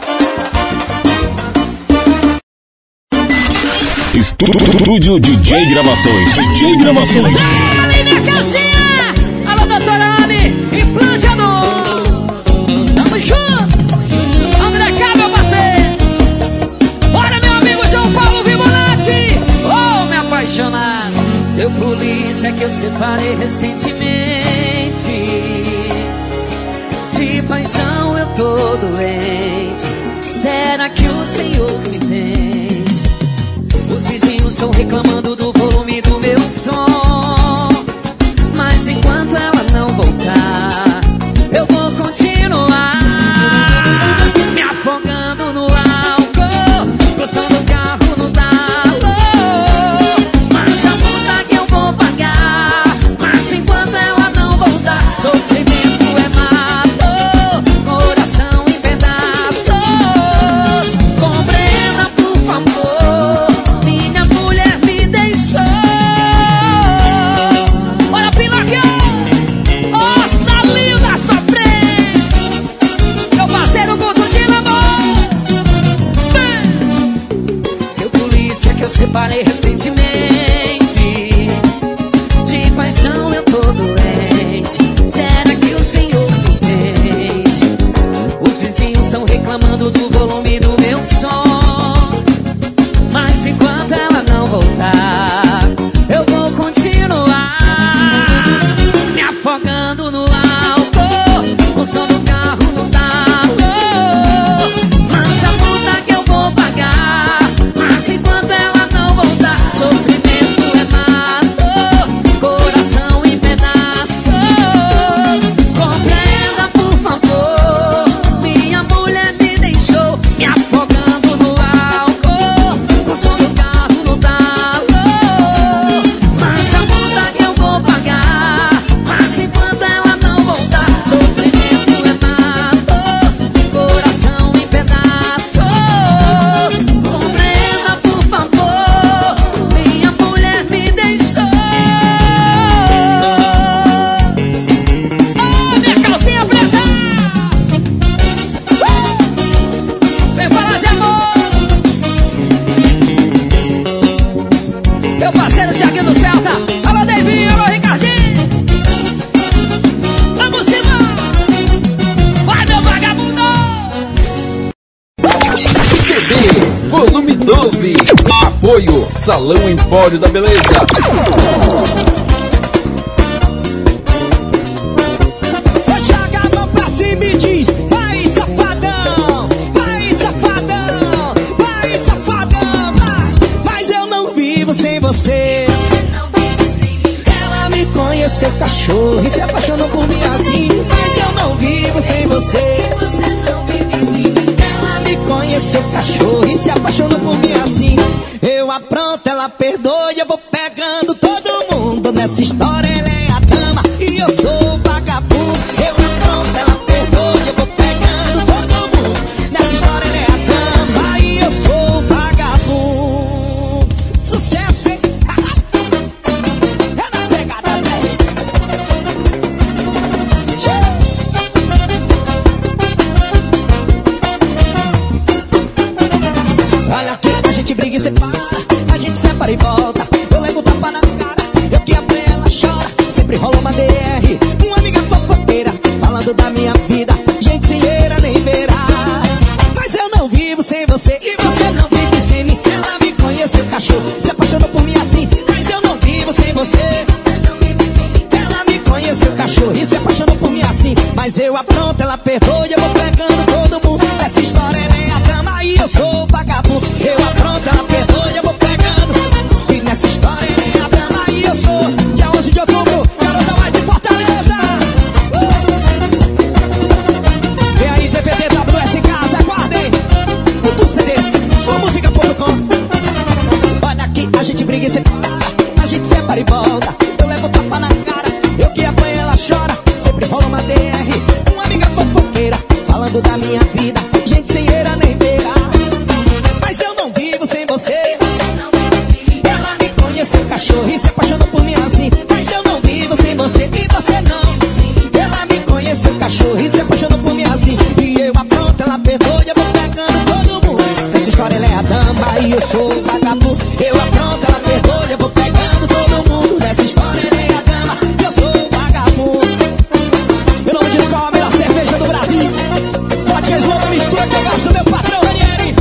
Estúdio D J Gravações. D J Gravações. Ei, minha calcinha! Alô, doutora Anne, implantador! Tamo junto! André K, meu parceiro! Olha, meu amigo João Paulo Vimonati! Oh, me apaixonado! Seu polícia que eu separei recentemente. De paixão eu tô doente. Será que o Senhor me entende? Os vizinhos estão reclamando do volume do meu som. Mas enquanto ela não voltar, eu vou continuar me afogando no álcool, passando o carro no talo. Mas a multa que eu vou pagar, mas enquanto ela não voltar, sofrimento é mato, coração em pedaços. Compreenda, por favor, minha mulher me deixou. Olha, Pinocchio, ó, salinho da sofrência, meu parceiro Guto de Lamor. Seu polícia que eu separei recentemente. De paixão eu tô doente. Será que o Senhor me entende? Os vizinhos estão reclamando do volume do meu som. Mas enquanto ela não voltar, eu vou continuar me afogando no álcool, com o som do carro no talo. Mas a multa que eu vou pagar, mas enquanto ela não voltar, sofrimento é mato, coração em pedaços. Compreenda, por favor, minha mulher me deixou, me afogando no álcool, com o som do carro no talo. Mas a multa que eu vou pagar, mas enquanto ela não voltar, sofrimento é mato, coração em pedaços. Compreenda, por favor, minha mulher me deixou. Oh, minha calcinha preta! Uh! Vem falar de amor! Meu parceiro Thiaguinho do Celta. Alô, Davinho, alô, Ricardinho. Vamos embora. Vai, meu vagabundo. C D volume doze. Apoio Salão Empório da Beleza. Joga a mão pra cima e diz: vai, safadão, vai, safadão, vai, safadão, vai. Mas eu não vivo sem você. Ela me conheceu cachorro e se apaixonou por mim assim. Mas eu não vivo sem você. Ela me conheceu cachorro e se apaixonou por mim assim. Eu apronto, ela perdoa e eu vou pegando todo mundo. Nessa história ela é a dama e eu sou o vagabundo. Eu apronto, ela perdoa e eu vou pegando todo mundo. Nessa história ela é a dama e eu sou o vagabundo. Sucesso, hein? É na pegada, velho. Olha aqui, a gente briga e separa, a gente separa e volta. Eu levo tapa na cara, eu que abro ela chora. você. Ela me conheceu, cachorro, e se apaixonou por mim assim. Mas eu apronto, ela perdoa e eu vou pegando todo mundo. Essa história ela é a dama e eu sou o vagabundo. Eu apronto, ela perdoa e eu vou pegando. E nessa história ela é a dama e eu sou. Dia onze de outubro, garota mais de Fortaleza. uh! E aí, D V D W S Casa, aguardem. Muito C Ds, sua música ponto com. Olha aqui, a gente briga e separa, a gente separa e volta. Eu levo tapa na cara, eu que apanho ela chora. Sempre rola uma D R, uma amiga fofoqueira, falando da minha vida, gente sem eira nem beira. Mas eu não vivo sem você. Ela me conheceu, cachorro, e se apaixonou por mim assim. Mas eu não vivo sem você e você não. Ela me conheceu, cachorro, e se apaixonou por mim assim. E eu apronto, ela perdoa e eu vou pegando todo mundo. Essa história ela é a dama e eu sou o vagabundo. Eu apronto, ela perdoa e eu vou pegando todo mundo. Nessa história ela é a dama e eu sou o vagabundo. Eu não me diz qual a melhor cerveja do Brasil. Vodka Slow, mistura que eu gosto do meu patrão, Ranieri.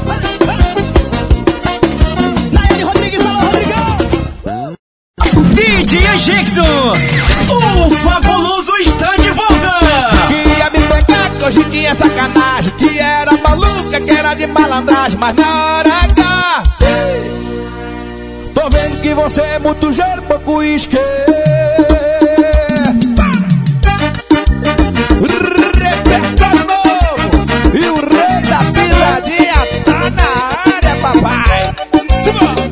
Nayeli Rodrigues, alô, Rodrigão. D J Jackson, o fabuloso está de volta. Queria me pegar, que hoje tinha sacanagem. Que era maluca, que era de malandragem. Mas na hora H, tô vendo que você é muito gero, pouco uísque. Repertório novo e o rei da pisadinha tá na área, papai. Simbora!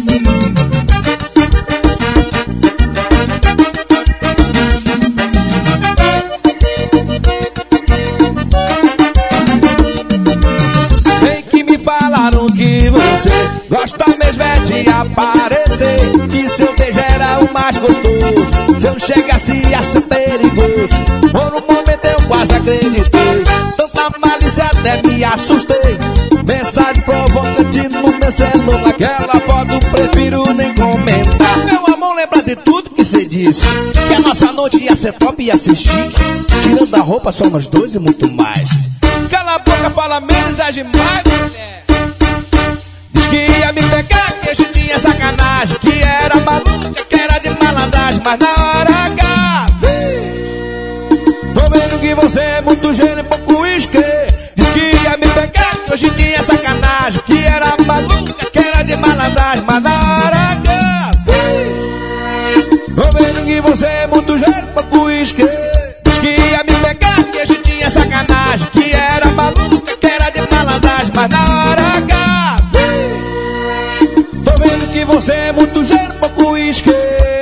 Bem que me falaram que você gosta mesmo é de aparecer, que seu beijo era o mais gostoso. Se eu chegasse a ser perigoso, por um momento eu quase acreditei. Tanta malícia até me assustei. Mensagem provocante no meu celular, aquela foto prefiro nem comentar. Meu amor, lembra de tudo que cê disse, que a nossa noite ia ser top, ia ser chique. Tirando a roupa só nós dois e muito mais. Cala a boca, fala menos, age mais, mulher. Diz que ia me pegar, que hoje tinha sacanagem. Que era maluca, que era de malandragem. Mas na hora H, tô vendo que você é muito gênio e pouco uísque. Diz que ia me pegar, que hoje tinha sacanagem. Que era maluca, que era de malandragem. Mas na hora H, tô vendo que você é muito gênio e pouco uísque. Diz que ia me pegar, que hoje tinha sacanagem. Que era maluca, que era de malandragem. Mas na hora H, tô vendo que você é muito gênio, pouco uísque.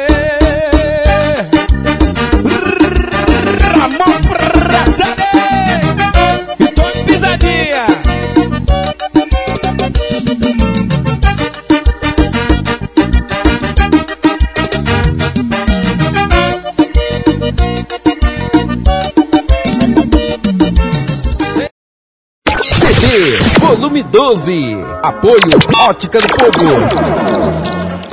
Ramon Frassade e Tony Pisadinha. C D Volume doze. Apoio Ótica do Povo.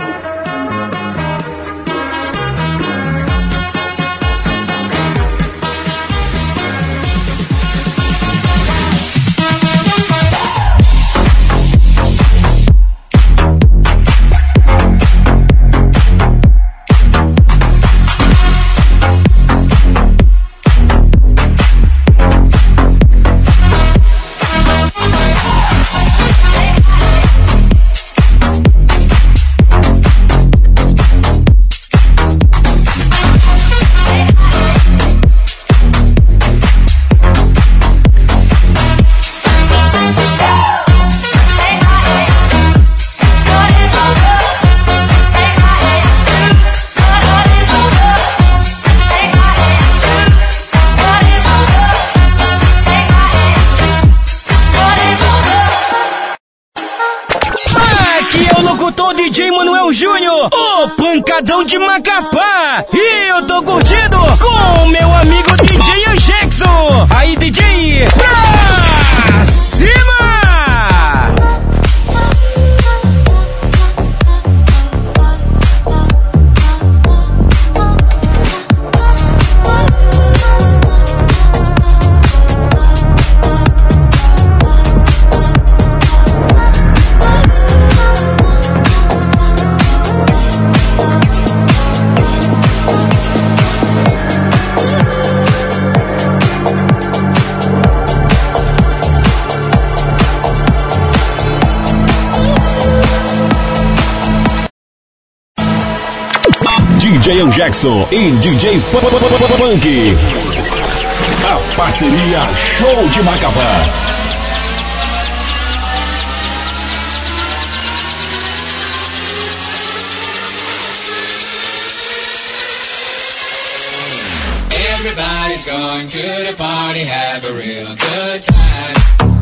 D J Manuel Júnior, o pancadão de Macapá. E eu tô curtindo com meu amigo D J Jackson. Aí, D J, pra cima! D J Jackson e D J Punk. A parceria Show de Macapá. Everybody's going to the party, have a real good time.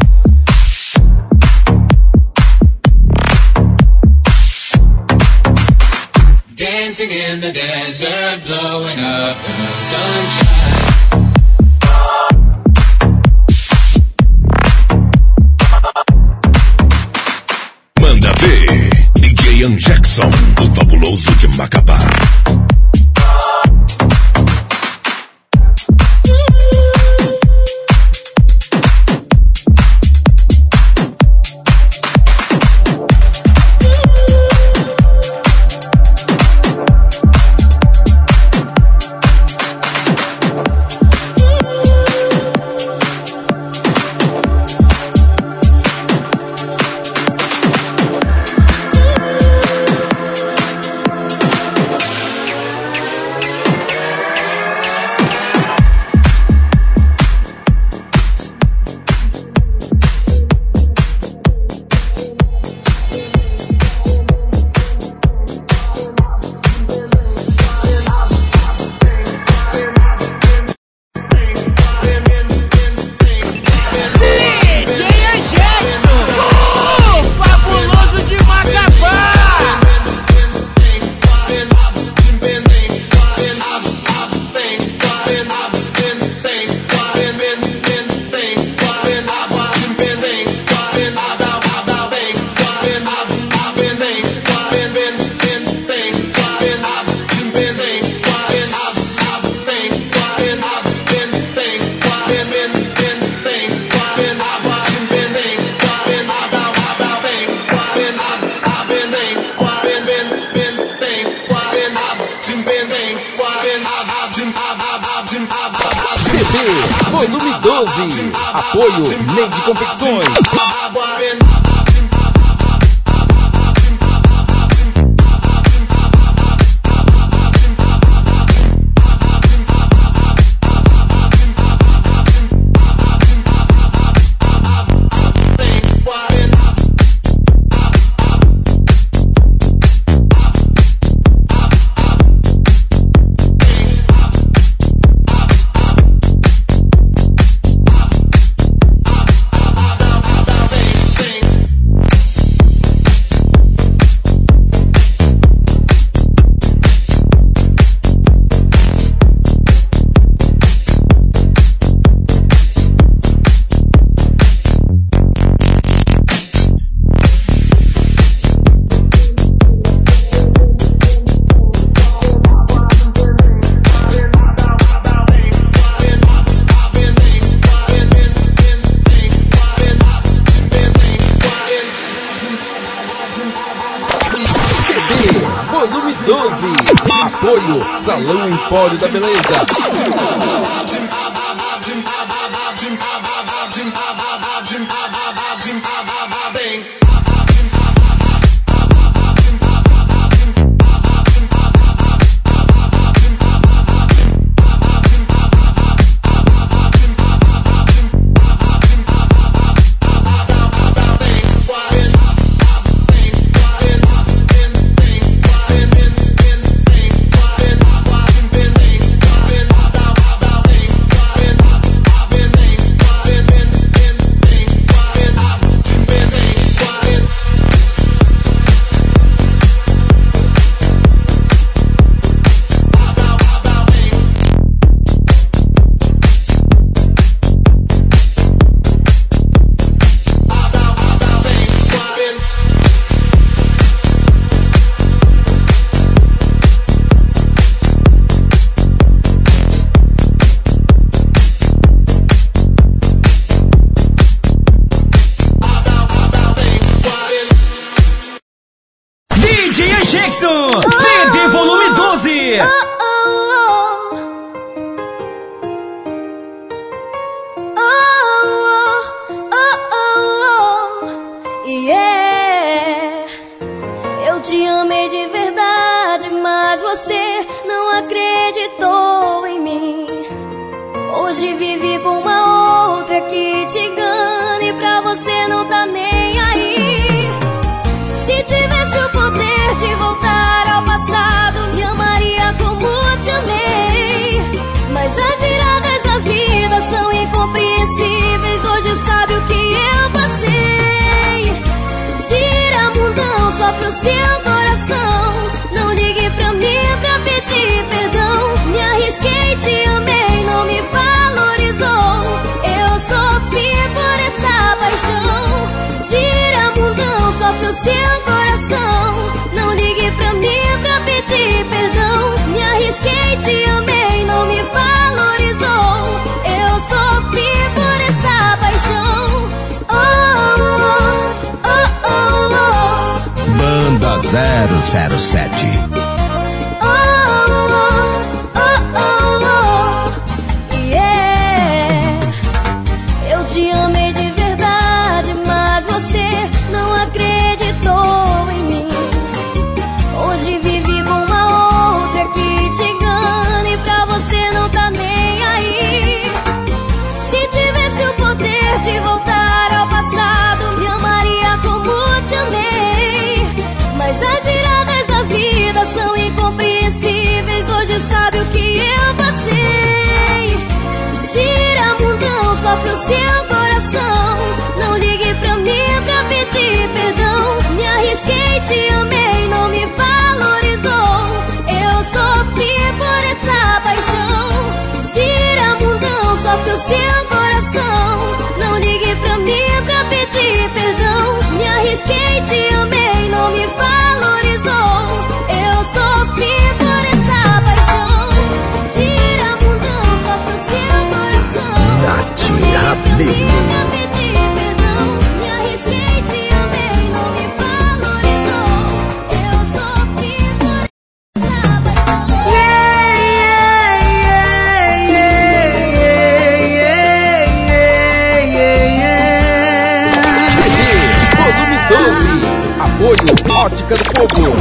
Dancing in the desert, blowing up the sunshine. Manda ver, D J Jackson, o fabuloso de Macapá. Volume doze. Apoio Neide Confecções. Volume doze. Apoio Salão Empório da Beleza. Jackson, C D Volume doze. Yeah. Eu te amei de verdade, mas você você não acreditou em mim. Hoje vive com uma outra que te engana e pra você não tá nem aí. Se tivesse o poder de voltar ao passado, me amaria como te amei. Mas as viradas da vida são incompreensíveis. Hoje sabe o que eu passei. Gira mundão só pro seu coração. Não ligue pra mim pra pedir perdão. Me arrisquei, te amei, não me valorizou. Eu sofri por essa paixão. Gira mundão só pro seu coração. Não ligue pra mim pra pedir perdão. Me arrisquei, te amei, não me valorizou. Eu sofri por essa paixão. Oh, oh, oh, oh. Banda zero zero sete. Eu te amei de verdade, mas você não acreditou em mim. Hoje vive com uma outra que te engana e pra você não tá nem aí. Se tivesse o poder de voltar ao passado, me amaria como te amei. Mas as viradas da vida são incompreensíveis. Hoje sabe o que eu passei. Gira mundão só pro seu coração. Não ligue pra mim pra pedir perdão. Me arrisquei, te amei, não me valorizou. Eu sofri por essa paixão. Gira mundão só pro seu coração. Não ligue pra mim pra pedir perdão. Me arrisquei, te amei, não me valorizou. Eu sofri por essa paixão. Gira mundão só pro seu coração. Nath Rabelo. Apoio Ótica do Povo.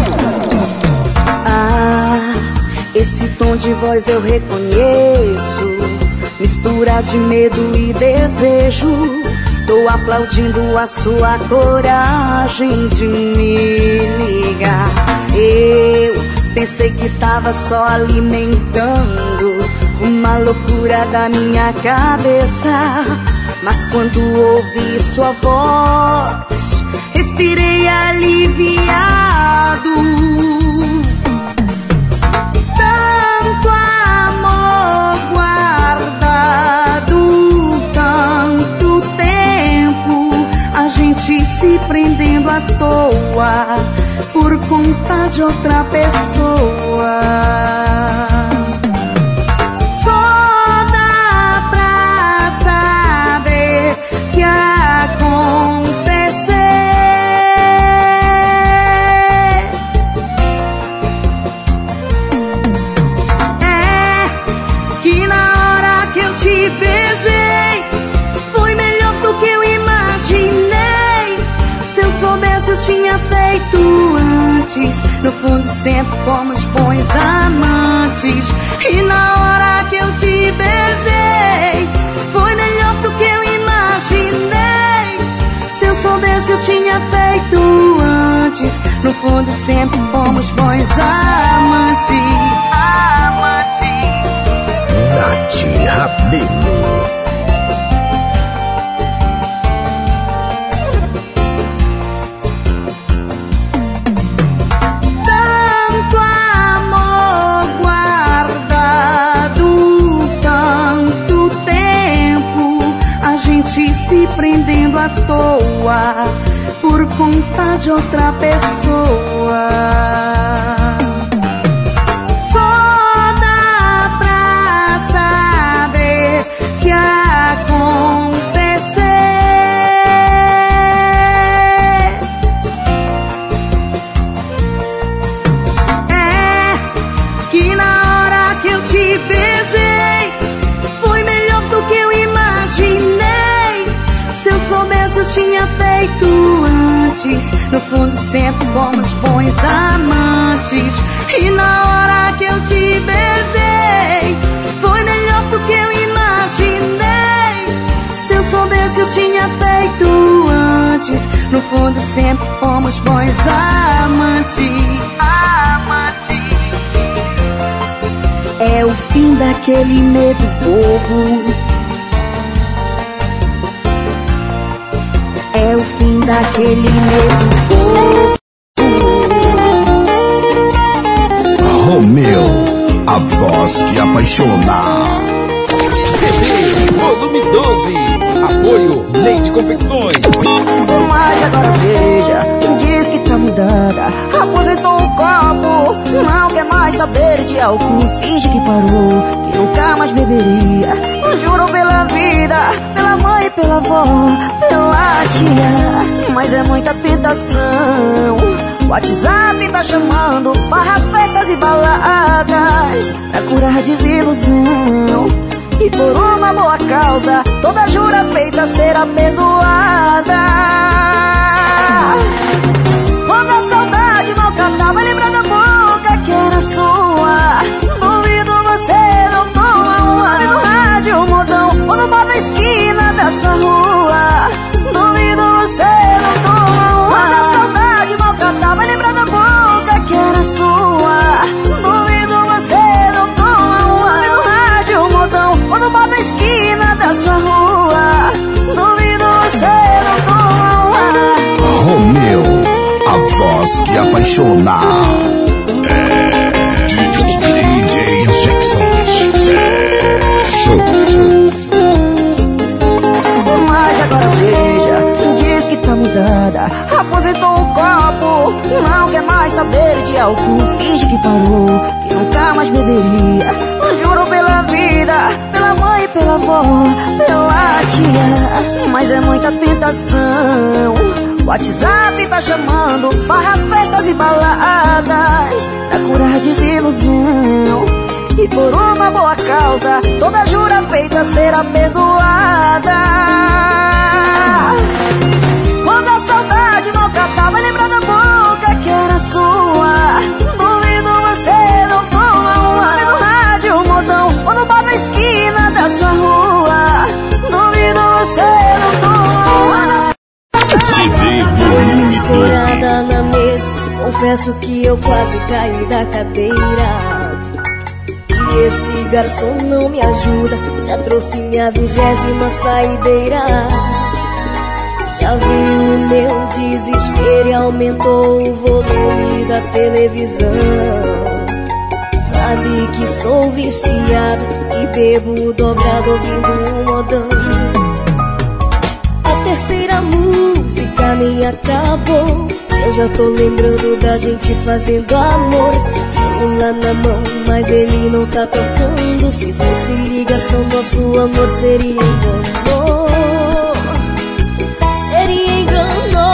Ah, esse tom de voz eu reconheço. Mistura de medo e desejo. Tô aplaudindo a sua coragem de me ligar. Eu pensei que tava só alimentando uma loucura da minha cabeça. Mas quando ouvi sua voz, respirei aliviado. Tanto amor guardado, tanto tempo, a gente se prendendo à toa por conta de outra pessoa. Só dá pra saber se acontecer. É que na hora que eu te beijei, foi melhor do que eu imaginei. Se eu soubesse eu tinha feito antes. No fundo sempre fomos bons amantes. E na hora que eu te beijei, foi melhor do que eu imaginei. Se eu soubesse eu tinha feito antes. No fundo sempre fomos bons amantes. Amantes. Nath Rabelo. Se prendendo à toa por conta de outra pessoa. Só dá pra saber se acontecer. É que na hora que eu te beijei, foi melhor do que eu imaginei. Se eu soubesse eu tinha feito antes. antes. No fundo sempre fomos bons amantes. E na hora que eu te beijei, foi melhor do que eu imaginei. Se eu soubesse eu tinha feito antes. No fundo sempre fomos bons amantes. Amantes. É o fim daquele medo bobo. É o fim daquele medo bobo. Romeu, a voz que apaixona. C D Volume doze. Apoio Leite Confecções. Mas agora veja, diz que tá mudada, aposentou um copo, não quer mais saber de álcool, finge que parou, que nunca mais beberia. Jurou pela vida, pela mãe, pela avó, pela tia, mas é muita tentação. O WhatsApp tá chamando, farras, festas e baladas, pra curar desilusão. E por uma boa causa, toda jura feita será perdoada. Quando a saudade maltratava, lembra da boca que era sua. Duvido você não toma um ar no rádio modão, ou no bar da esquina da sua rua. Duvido você não toma um ar. Quando a saudade maltratava, lembra da boca que era sua. Duvido você não toma um ar no rádio modão, ou no bar da esquina da sua rua. Duvido você não toma um ar. Romeu, a voz que apaixona. É D J Jackson. Show, show. Mas agora veja, diz que tá mudada, aposentou um copo, não quer mais saber de álcool, finge que parou, que nunca mais beberia. Jurou pela vida, pela mãe, pela avó, pela tia, mas é muita tentação. O WhatsApp tá chamando, farras, festas e baladas, pra curar desilusão. E por uma boa causa, toda jura feita será perdoada. Quando a saudade maltratava, lembra da boca que era sua. Duvido você não toma um ar no rádio modão, ou no bar da esquina da sua rua. Duvido você não toma um ar. Escorada na mesa, confesso que eu quase caí da cadeira. E esse garçom não me ajuda, já trouxe minha vigésima saideira. Já viu o meu desespero e aumentou o volume da televisão. Sabe que sou viciada e bebo dobrado ouvindo um modão. A terceira música nem acabou, eu já tô lembrando da gente fazendo amor. Celular na mão, mas ele não tá tocando. Se fosse ligação, nosso amor seria engano. Seria engano.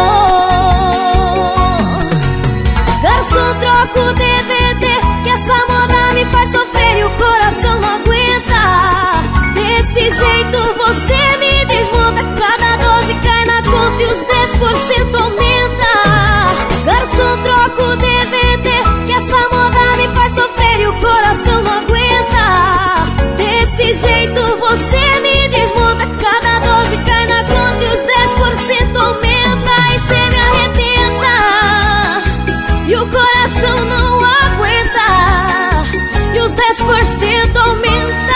Garçom, troca o D V D, que essa moda me faz sofrer e o coração não aguenta. Desse jeito você me desmonta, cada doze cai na conta e os dez por cento aumenta. Garçom, troca o D V D, que essa moda me faz sofrer e o coração não aguenta. Desse jeito você me desmonta, cada doze cai na conta e os dez por cento aumenta. E cê me arrebenta e o coração não aguenta, e os dez por cento aumenta.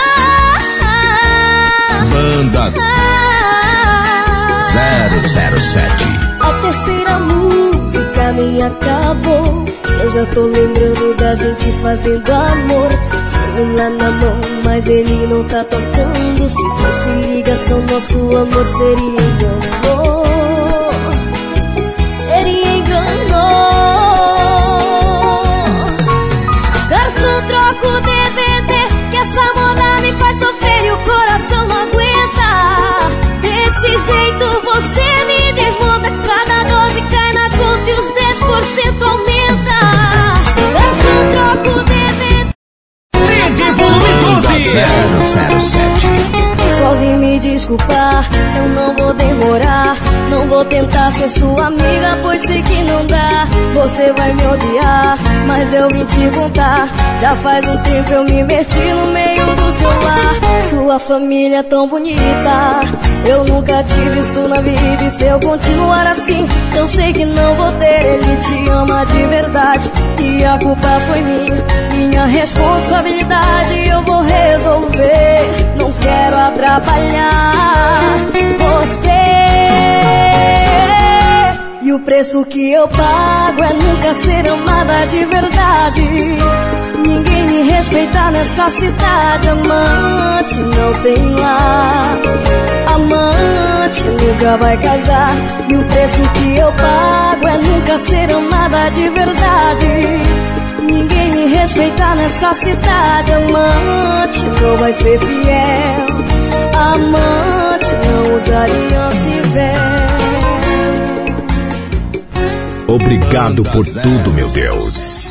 Banda zero zero sete. A terceira música nem acabou, eu já tô lembrando da gente fazendo amor. Celular na mão, mas ele não tá tocando. Se fosse ligação, nosso amor seria engano. Seria engano. Garçom, troca o D V D, que essa moda me faz sofrer e o coração não aguenta. Desse jeito você me desmonta, cada doze cai na conta e os dez por cento aumenta. Garçom, troca o D V D. Banda zero zero sete. Só só vim me desculpar. Eu não vou demorar, não vou tentar ser sua amiga, pois sei que não dá. Você vai me odiar, mas eu vim te contar. Já faz um tempo eu me meti no meio do seu lar. Sua família é tão bonita, eu nunca tive isso na vida. E se eu continuar assim, eu sei que não vou ter. Ele te ama de verdade e a culpa foi minha, minha responsabilidade. Eu vou resolver, não quero atrapalhar você. E o preço que eu pago é nunca ser amada de verdade. Ninguém me respeita nessa cidade. Amante não tem lá, amante nunca vai casar. E o preço que eu pago é nunca ser amada de verdade. Ninguém me respeita nessa cidade. Amante não vai ser fiel, amante não usa aliança e véu. Obrigado por tudo, meu Deus.